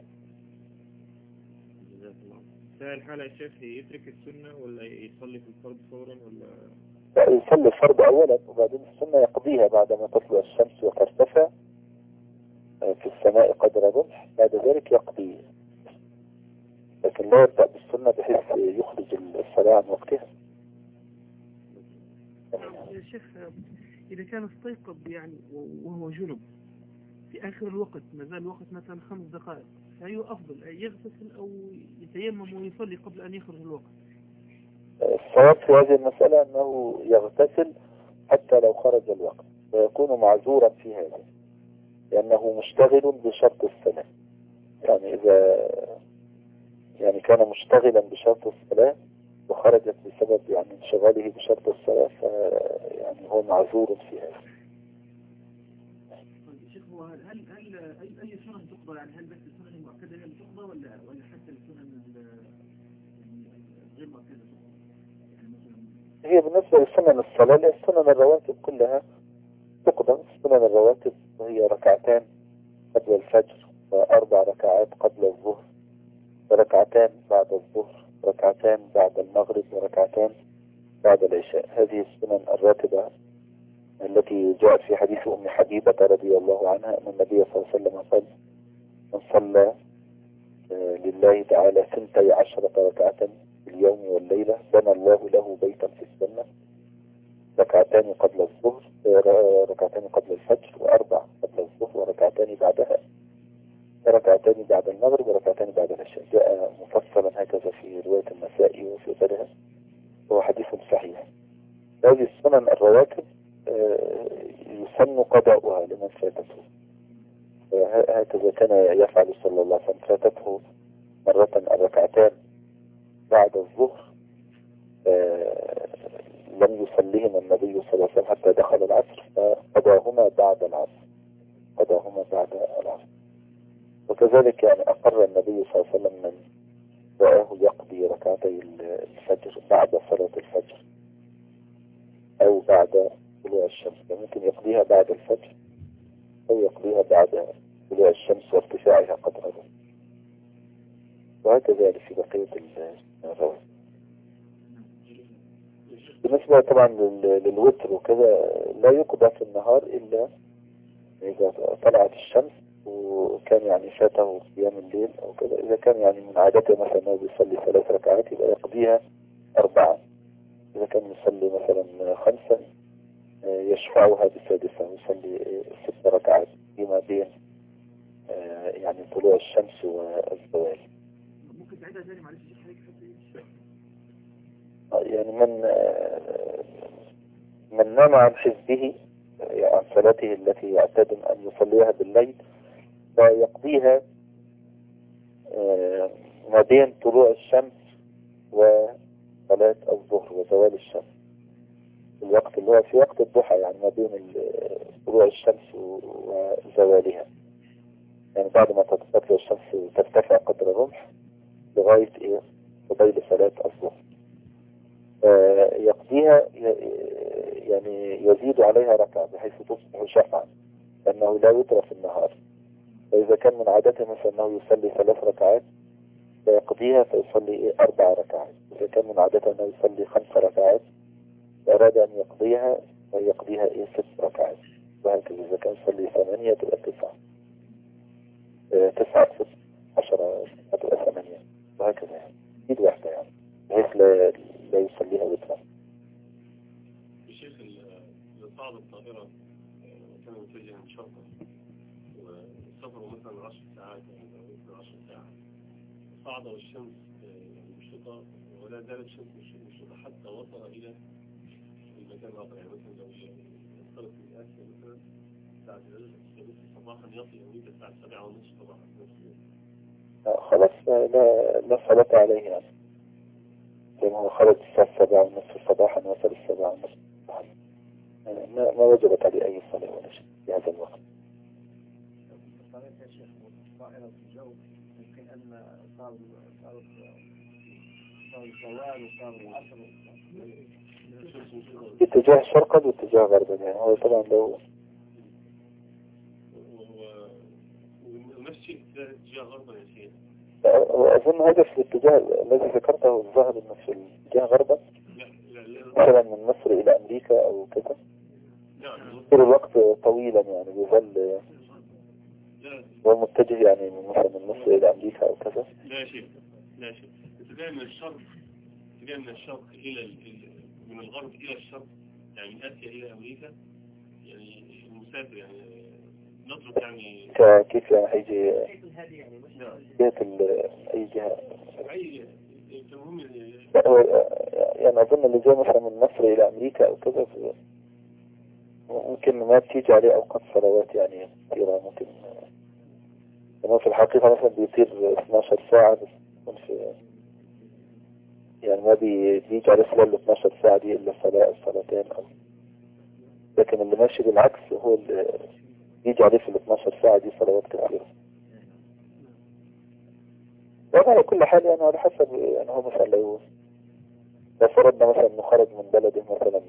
جزاك الله. في الحالة يا شيخ يترك السنة ولا يصلي في الفرض فورا ولا؟ لا، يصلي الفرض أولا وبعدين السنة يقضيها بعدما تطلع الشمس وترتفع في السماء قدر رمح، بعد ذلك يقضي، لكن لا يبدأ بالسنة بحيث يخرج الصلاة عن وقتها. يا شيخ إذا كان استيقظ يعني وهو جنب في آخر الوقت، ما زال الوقت مثلا 5 دقائق، فأي أفضل يغتسل أو يتيمم ويصلي قبل أن يخرج الوقت؟ الصواب في هذه المسألة أنه يغتسل حتى لو خرج الوقت، ويكون معذورا في هذا لأنه مشتغل بشرط الصلاة. يعني إذا كان مشتغلا بشرط الصلاة وخرجت بسبب انشغاله بشرط الصلاة يعني هو معذور في هذا. شيخ هو هل أي سنة تقضى؟ يعني هل بس السنة المؤكدة هي اللي تقضى ولا حتى السنة غير هي بالنسبة لسنن الصلاة السنن الرواتب كلها تقدم. سنن الرواتب وهي ركعتان قبل الفجر، وأربع ركعات قبل الظهر، وركعتان بعد الظهر، وركعتان بعد المغرب، وركعتان بعد العشاء. هذه السنن الراتبة التي جاءت في حديث أم حبيبة رضي الله عنها أن النبي صلى الله عليه وسلم قال: من صلى لله تعالى 12 ركعة في اليوم والليلة بنى الله له بيتا في الجنة، ركعتان قبل الظهر، ركعتان قبل الفجر، وأربع قبل الظهر، وركعتان بعدها، وركعتان بعد المغرب، وركعتان بعد العشاء. جاء مفصلا هكذا في رواية النسائي وفي غيرها، وهو حديث صحيح. هذه السنن الرواتب يسن قضاؤها لمن فاتته، هكذا كان يفعل صلى الله عليه وسلم. فاتته مرة الركعتان بعد الظهر لم يصليهما النبي صلى الله عليه وسلم حتى دخل العصر، فقضاهما بعد العصر، قضاهما بعد العصر. وكذلك يعني أقر النبي صلى الله عليه وسلم من رآه يقضي ركعتي الفجر بعد صلاة الفجر أو بعد طلوع الشمس، ممكن يقضيها بعد الفجر أو يقضيها بعد طلوع الشمس وارتفاعها قدره، وهكذا في بقية الرواتب. بالنسبة طبعا للوتر وكذا لا يقضى في النهار إلا إذا طلعت الشمس وكان يعني فاته قيام الليل أو كذا. إذا كان يعني من عادته مثلا أنه بيصلي 3 ركعات يبقى يقضيها 4. إذا كان يصلي مثلا 5 يشفعها بسادسة، يصلي 6 ركعات فيما بين يعني طلوع الشمس والزوال. ممكن تعيدها تاني معلش يعني من نام عن حزبه عن صلاته التي يعتاد أن يصليها بالليل فيقضيها ما بين طلوع الشمس وصلاة الظهر وزوال الشمس، الوقت اللي هو في وقت الضحى، يعني ما بين طلوع الشمس وزوالها، يعني بعد ما تطلع الشمس ترتفع قدر الرمح لغاية قبيل صلاة الظهر. يقضيها يعني يزيد عليها ركعة بحيث تصبح شفعا، لأنه لا يترى في النهار. فإذا كان من عادته مثلا أنه يصلي 3 ركعات فيقضيها فيصلي 4 ركعات. إذا كان من عادته أنه يصلي 5 ركعات فأراد أن يقضيها فيقضيها 6 ركعات، وهكذا. إذا كان يصلي 8 تبقى 9، 9 6 10 تبقى 8، وهكذا يعني إيد واحدة يعني بحيث لا يصليها وترا. الشيخ صعد الطائرة كان متجها شرقا وسافروا مثلا 10 ساعات أو 10 ساعات، صعد والشمس مشرقة ولا زالت الشمس مشرقة حتى وصل إلى المكان الآخر. يعني مثلا لو يختلط في آسيا مثلا الساعة 3 صباحا يصل أمريكا الساعة 7:30 صباحا في نفس اليوم. خلاص لا صلاة عليه يعني، لما هو خرج الساعة 7:30 صباحا وصل 7:30 صباحا، ما وجبت عليه أي صلاة ولا شيء في هذا الوقت. الطريق يا شيخ طائرة في الجو يمكن أن صار الزوال وصار العصر اتجاه شرقا واتجاه غربا، يعني هو طبعا لو ونفس الشيء اتجاه غربا يا شيخ. أظن هذا في الاتجاه الذي ذكرته الظاهر أنه في الاتجاه غربا مثلا من مصر إلى أمريكا أو كذا. يصير الوقت طويلا يعني بيظل ومتجه يعني مثلا من مصر إلى أمريكا أو كذا. لا شيء اتجاه من الشرق إلى من الغرب إلى الشرق، يعني من آسيا إلى أمريكا، يعني المسافر يعني نترك يعني كيف يعني هيجي جهة أي جهة يعني أظن اللي جاء مثلا من مصر إلى أمريكا أو كذا ممكن ما بتيجي عليه أوقات صلوات يعني كثيرة. ممكن يعني في الحقيقة مثلا بيطير 12 ساعة بس في يعني ما بيجي عليه خلال 12 ساعة دي إلا صلاتين أو، لكن اللي ماشي بالعكس هو اللي يجي عليه في 12 ساعة دي صلوات كثيرة. وعلى كل حال يعني على حسب يعني هو مثلا لو فرضنا مثلا انه خرج من بلده مثلا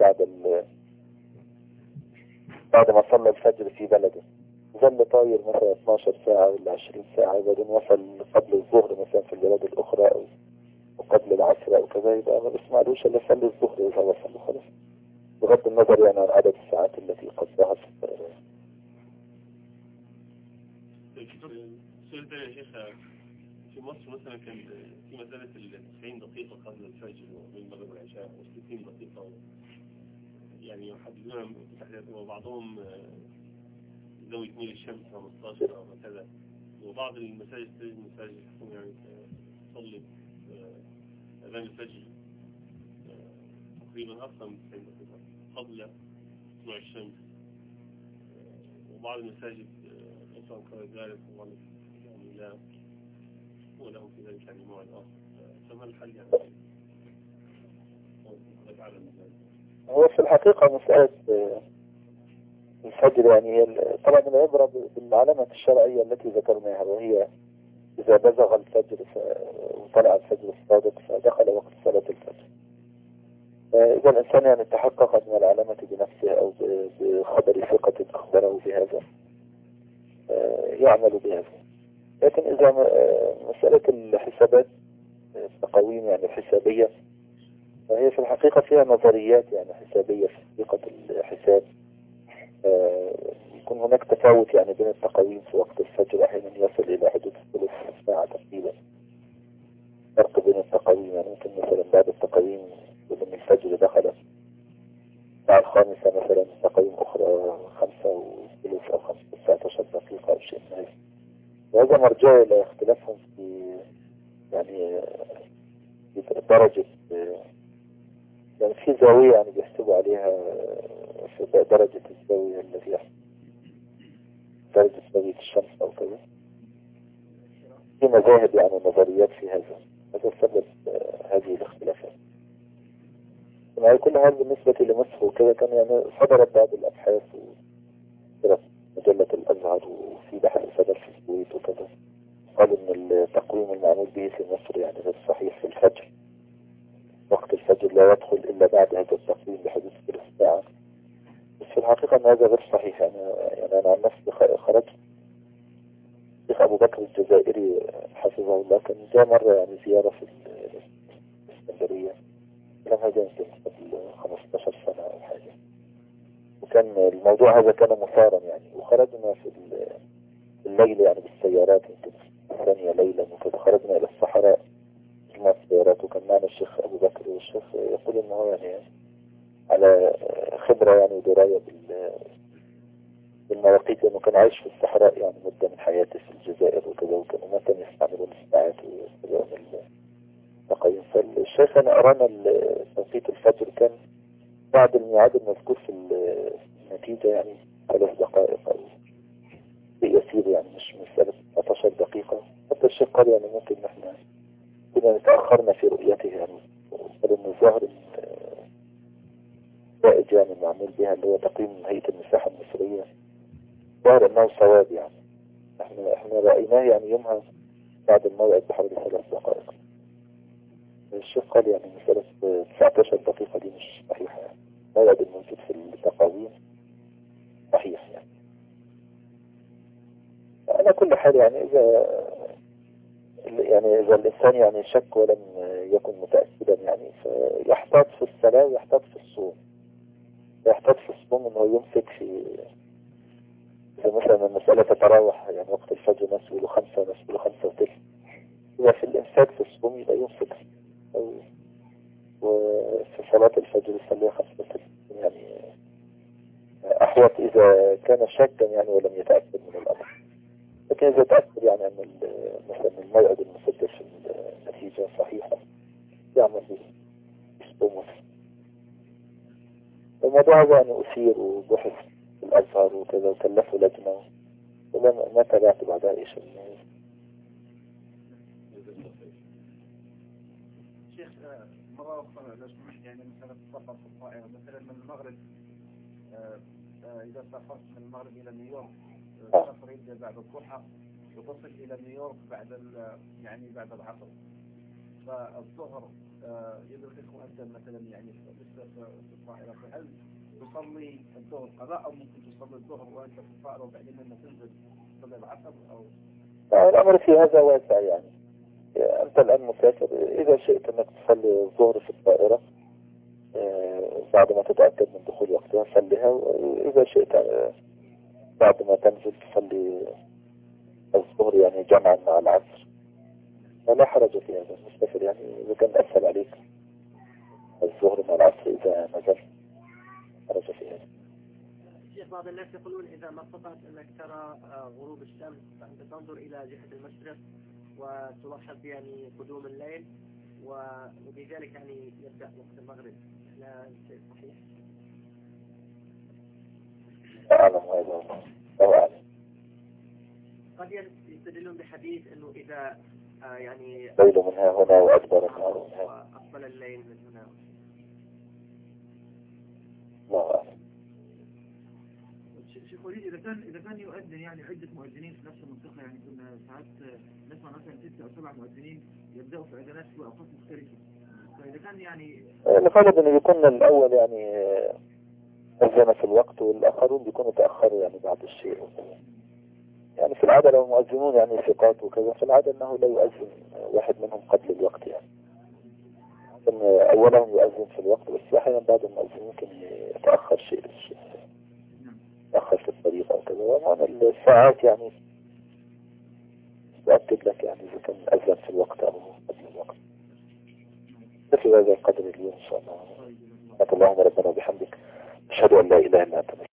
بعد ما صلى الفجر في بلده، ظل طاير مثلا 12 ساعة ولا 20 ساعة، وبعدين وصل قبل الظهر مثلا في البلاد الأخرى أو قبل العصر أو كذا، يبقى ما بيسمعلوش إلا يصلي الظهر إذا وصل خلاص، بغض النظر يعني عن عدد الساعات التي قضاها في السؤال ده يا شيخ، في مصر مثلا كان في مسألة 90 دقيقة قبل الفجر وبين المغرب والعشاء و60 دقيقة، يعني يحددون تحديدا، وبعضهم ذوي تميل الشمس 15 أو كذا، وبعض المساجد الحكومية يعني تصلي أذان الفجر تقريبا أكثر من 90 دقيقة قبل طلوع الشمس، وبعض المساجد أصلا كذلك، يعني لا ولهم في ذلك يعني موعد آخر، فما الحل يعني؟ هو في الحقيقة مسألة الفجر يعني هي طبعا العبرة بالعلامة الشرعية التي ذكرناها، وهي إذا بزغ الفجر وطلع الفجر الصادق فدخل وقت صلاة الفجر. إذا الإنسان يعني تحقق من العلامة بنفسه أو بخبر ثقة أخبره بهذا يعمل بهذا. لكن إذا مسألة الحسابات التقويم يعني الحسابية، فهي في الحقيقة فيها نظريات يعني حسابية في حقيقة الحساب. يكون هناك تفاوت يعني بين التقويم في وقت الفجر، أحيانا يصل إلى حدود ثلث ساعة تقريبا. فرق بين التقويم يعني ممكن مثلا بعد التقويم من الفجر دخل الساعة 5 مثلا، تقويم أخرى 5 وثلث أو 15 دقيقة أو شيء من هذا. وهذا مرجع إلى اختلافهم في يعني درجة، يعني في زاوية يعني بيحسبوا عليها في درجة الزاوية التي درجة زاوية الشمس أو كذا. في مذاهب يعني نظريات في هذا سبب هذه الاختلافات. على كل حال بالنسبة لمصر وكذا كان يعني صدرت بعض الأبحاث وصدرت مجلة الأزهر وفي بحث صدر في الكويت وكذا، قالوا إن التقويم المعمول به في مصر يعني غير صحيح في الفجر. وقت الفجر لا يدخل إلا بعد هذا التقويم بحدود ثلث ساعة. بس في الحقيقة أن هذا غير صحيح. يعني أنا عن نفسي خرجت الشيخ أبو بكر الجزائري حفظه الله، كان جاء مرة يعني زيارة في الإسكندرية، كان هذا يمكن قبل 15 سنة أو حاجة، وكان الموضوع هذا كان مثارا يعني. وخرجنا في الليل يعني بالسيارات، يمكن ثانية ليلة وكذا، خرجنا إلى الصحراء مع السيارات، وكان معنا الشيخ أبو بكر، والشيخ يقول إنه يعني على خبرة يعني ودراية بالمواقيت، لأنه كان عايش في الصحراء يعني مدة من حياته في الجزائر وكذا، وكانوا ما كانوا يستعملون الساعات ويستخدمون التقييم. فالشيخ أنا أرانا توقيت الفجر كان بعد الميعاد المذكور في النتيجة يعني 3 دقائق أو يسير، يعني مش مسألة 19 دقيقة. حتى الشيخ قال يعني ممكن نحن كنا تأخرنا في رؤيته، يعني قال إن الظاهر الرائج يعني المعمول بها اللي هو تقييم هيئة المساحة المصرية ظاهر أنه صواب. يعني احنا رأيناه يعني يومها بعد الموعد بحوالي 3 دقائق. الشيخ قال يعني مسألة 19 دقيقة دي مش صحيحة، يعني الموعد الموجود في التقاويم صحيح. يعني على كل حال يعني إذا الإنسان يعني شك ولم يكن متأكدا يعني فيحتاط في الصلاة ويحتاط في الصوم. يحتاط في الصوم إنه يمسك في، إذا مثلا المسألة تتراوح يعني وقت الفجر ناس يقولوا 5 ناس يقولوا 5 وثلث، إذا في الإمساك في الصوم يبقى يمسك، وفي صلاة الفجر يصلي 5 وثلث يعني أحوط إذا كان شاكا يعني ولم يتأكد من الأمر. لكن إذا تأكد يعني أن مثلا الموعد المسجل في النتيجة صحيحة يعمل به يصوم. الموضوع هذا يعني أثير وبحث في الأزهر وكذا، وكلفوا لجنة وما تابعت بعدها إيش شيخ مرة أخرى لو سمحت، يعني مثلا السفر في الطائرة مثلا من المغرب، إذا سافرت من المغرب إلى نيويورك السفر يبدأ بعد الضحى وتصل إلى نيويورك بعد العصر، فالظهر يدركه أنت مثلا يعني لسه في الطائرة، فهل تصلي الظهر قضاء أو ممكن تصلي الظهر وأنت في الطائرة وبعدين لما تنزل تصلي العصر أو؟ الأمر في هذا واسع يعني. أنت الآن مسافر، إذا شئت أنك تصلي الظهر في الطائرة بعد ما تتأكد من دخول وقتها صليها، وإذا شئت بعد ما تنزل تصلي الظهر يعني جمعا مع العصر، ولا حرج في هذا. المسافر يعني إذا كان أسهل عليك الظهر مع العصر إذا نزل حرج في هذا. شيخ بعض الناس يقولون إذا ما استطعت أنك ترى غروب الشمس فأنت تنظر إلى جهة المشرق وتلاحظ يعني قدوم الليل وبذلك يعني يبدأ وقت المغرب. لا شيء صحيح؟ أعلم هذا، أو أعلم. قد يستدلون بحديث أنه إذا يعني ليل من ها هنا وأدبر النهار من ها، وأقبل الليل من هنا. الله أعلم. شيخ وليد، إذا كان يؤذن يعني عدة مؤذنين في نفس المنطقة، يعني كنا ساعات نسمع مثلا 6 أو 7 مؤذنين يبدأوا في أذانات في أوقات مختلفة، فإذا كان يعني الغالب أنه يكون الأول يعني أذن في الوقت والآخرون بيكونوا تأخروا يعني بعد الشيء. يعني في العادة لو المؤذنون يعني ثقات وكذا، في العادة أنه لا يؤذن واحد منهم قبل الوقت يعني. أولهم يؤذن في الوقت، بس أحيانا بعض المؤذنين ممكن يتأخر شيء يتأخر في الطريق أو كذا. ومعنى الساعات يعني تأكد لك يعني إذا كان أذن في الوقت أو قبل الوقت. في هذا القدر اليوم إن شاء الله. اللهم ربنا وبحمدك، أشهد أن لا إله إلا أنت.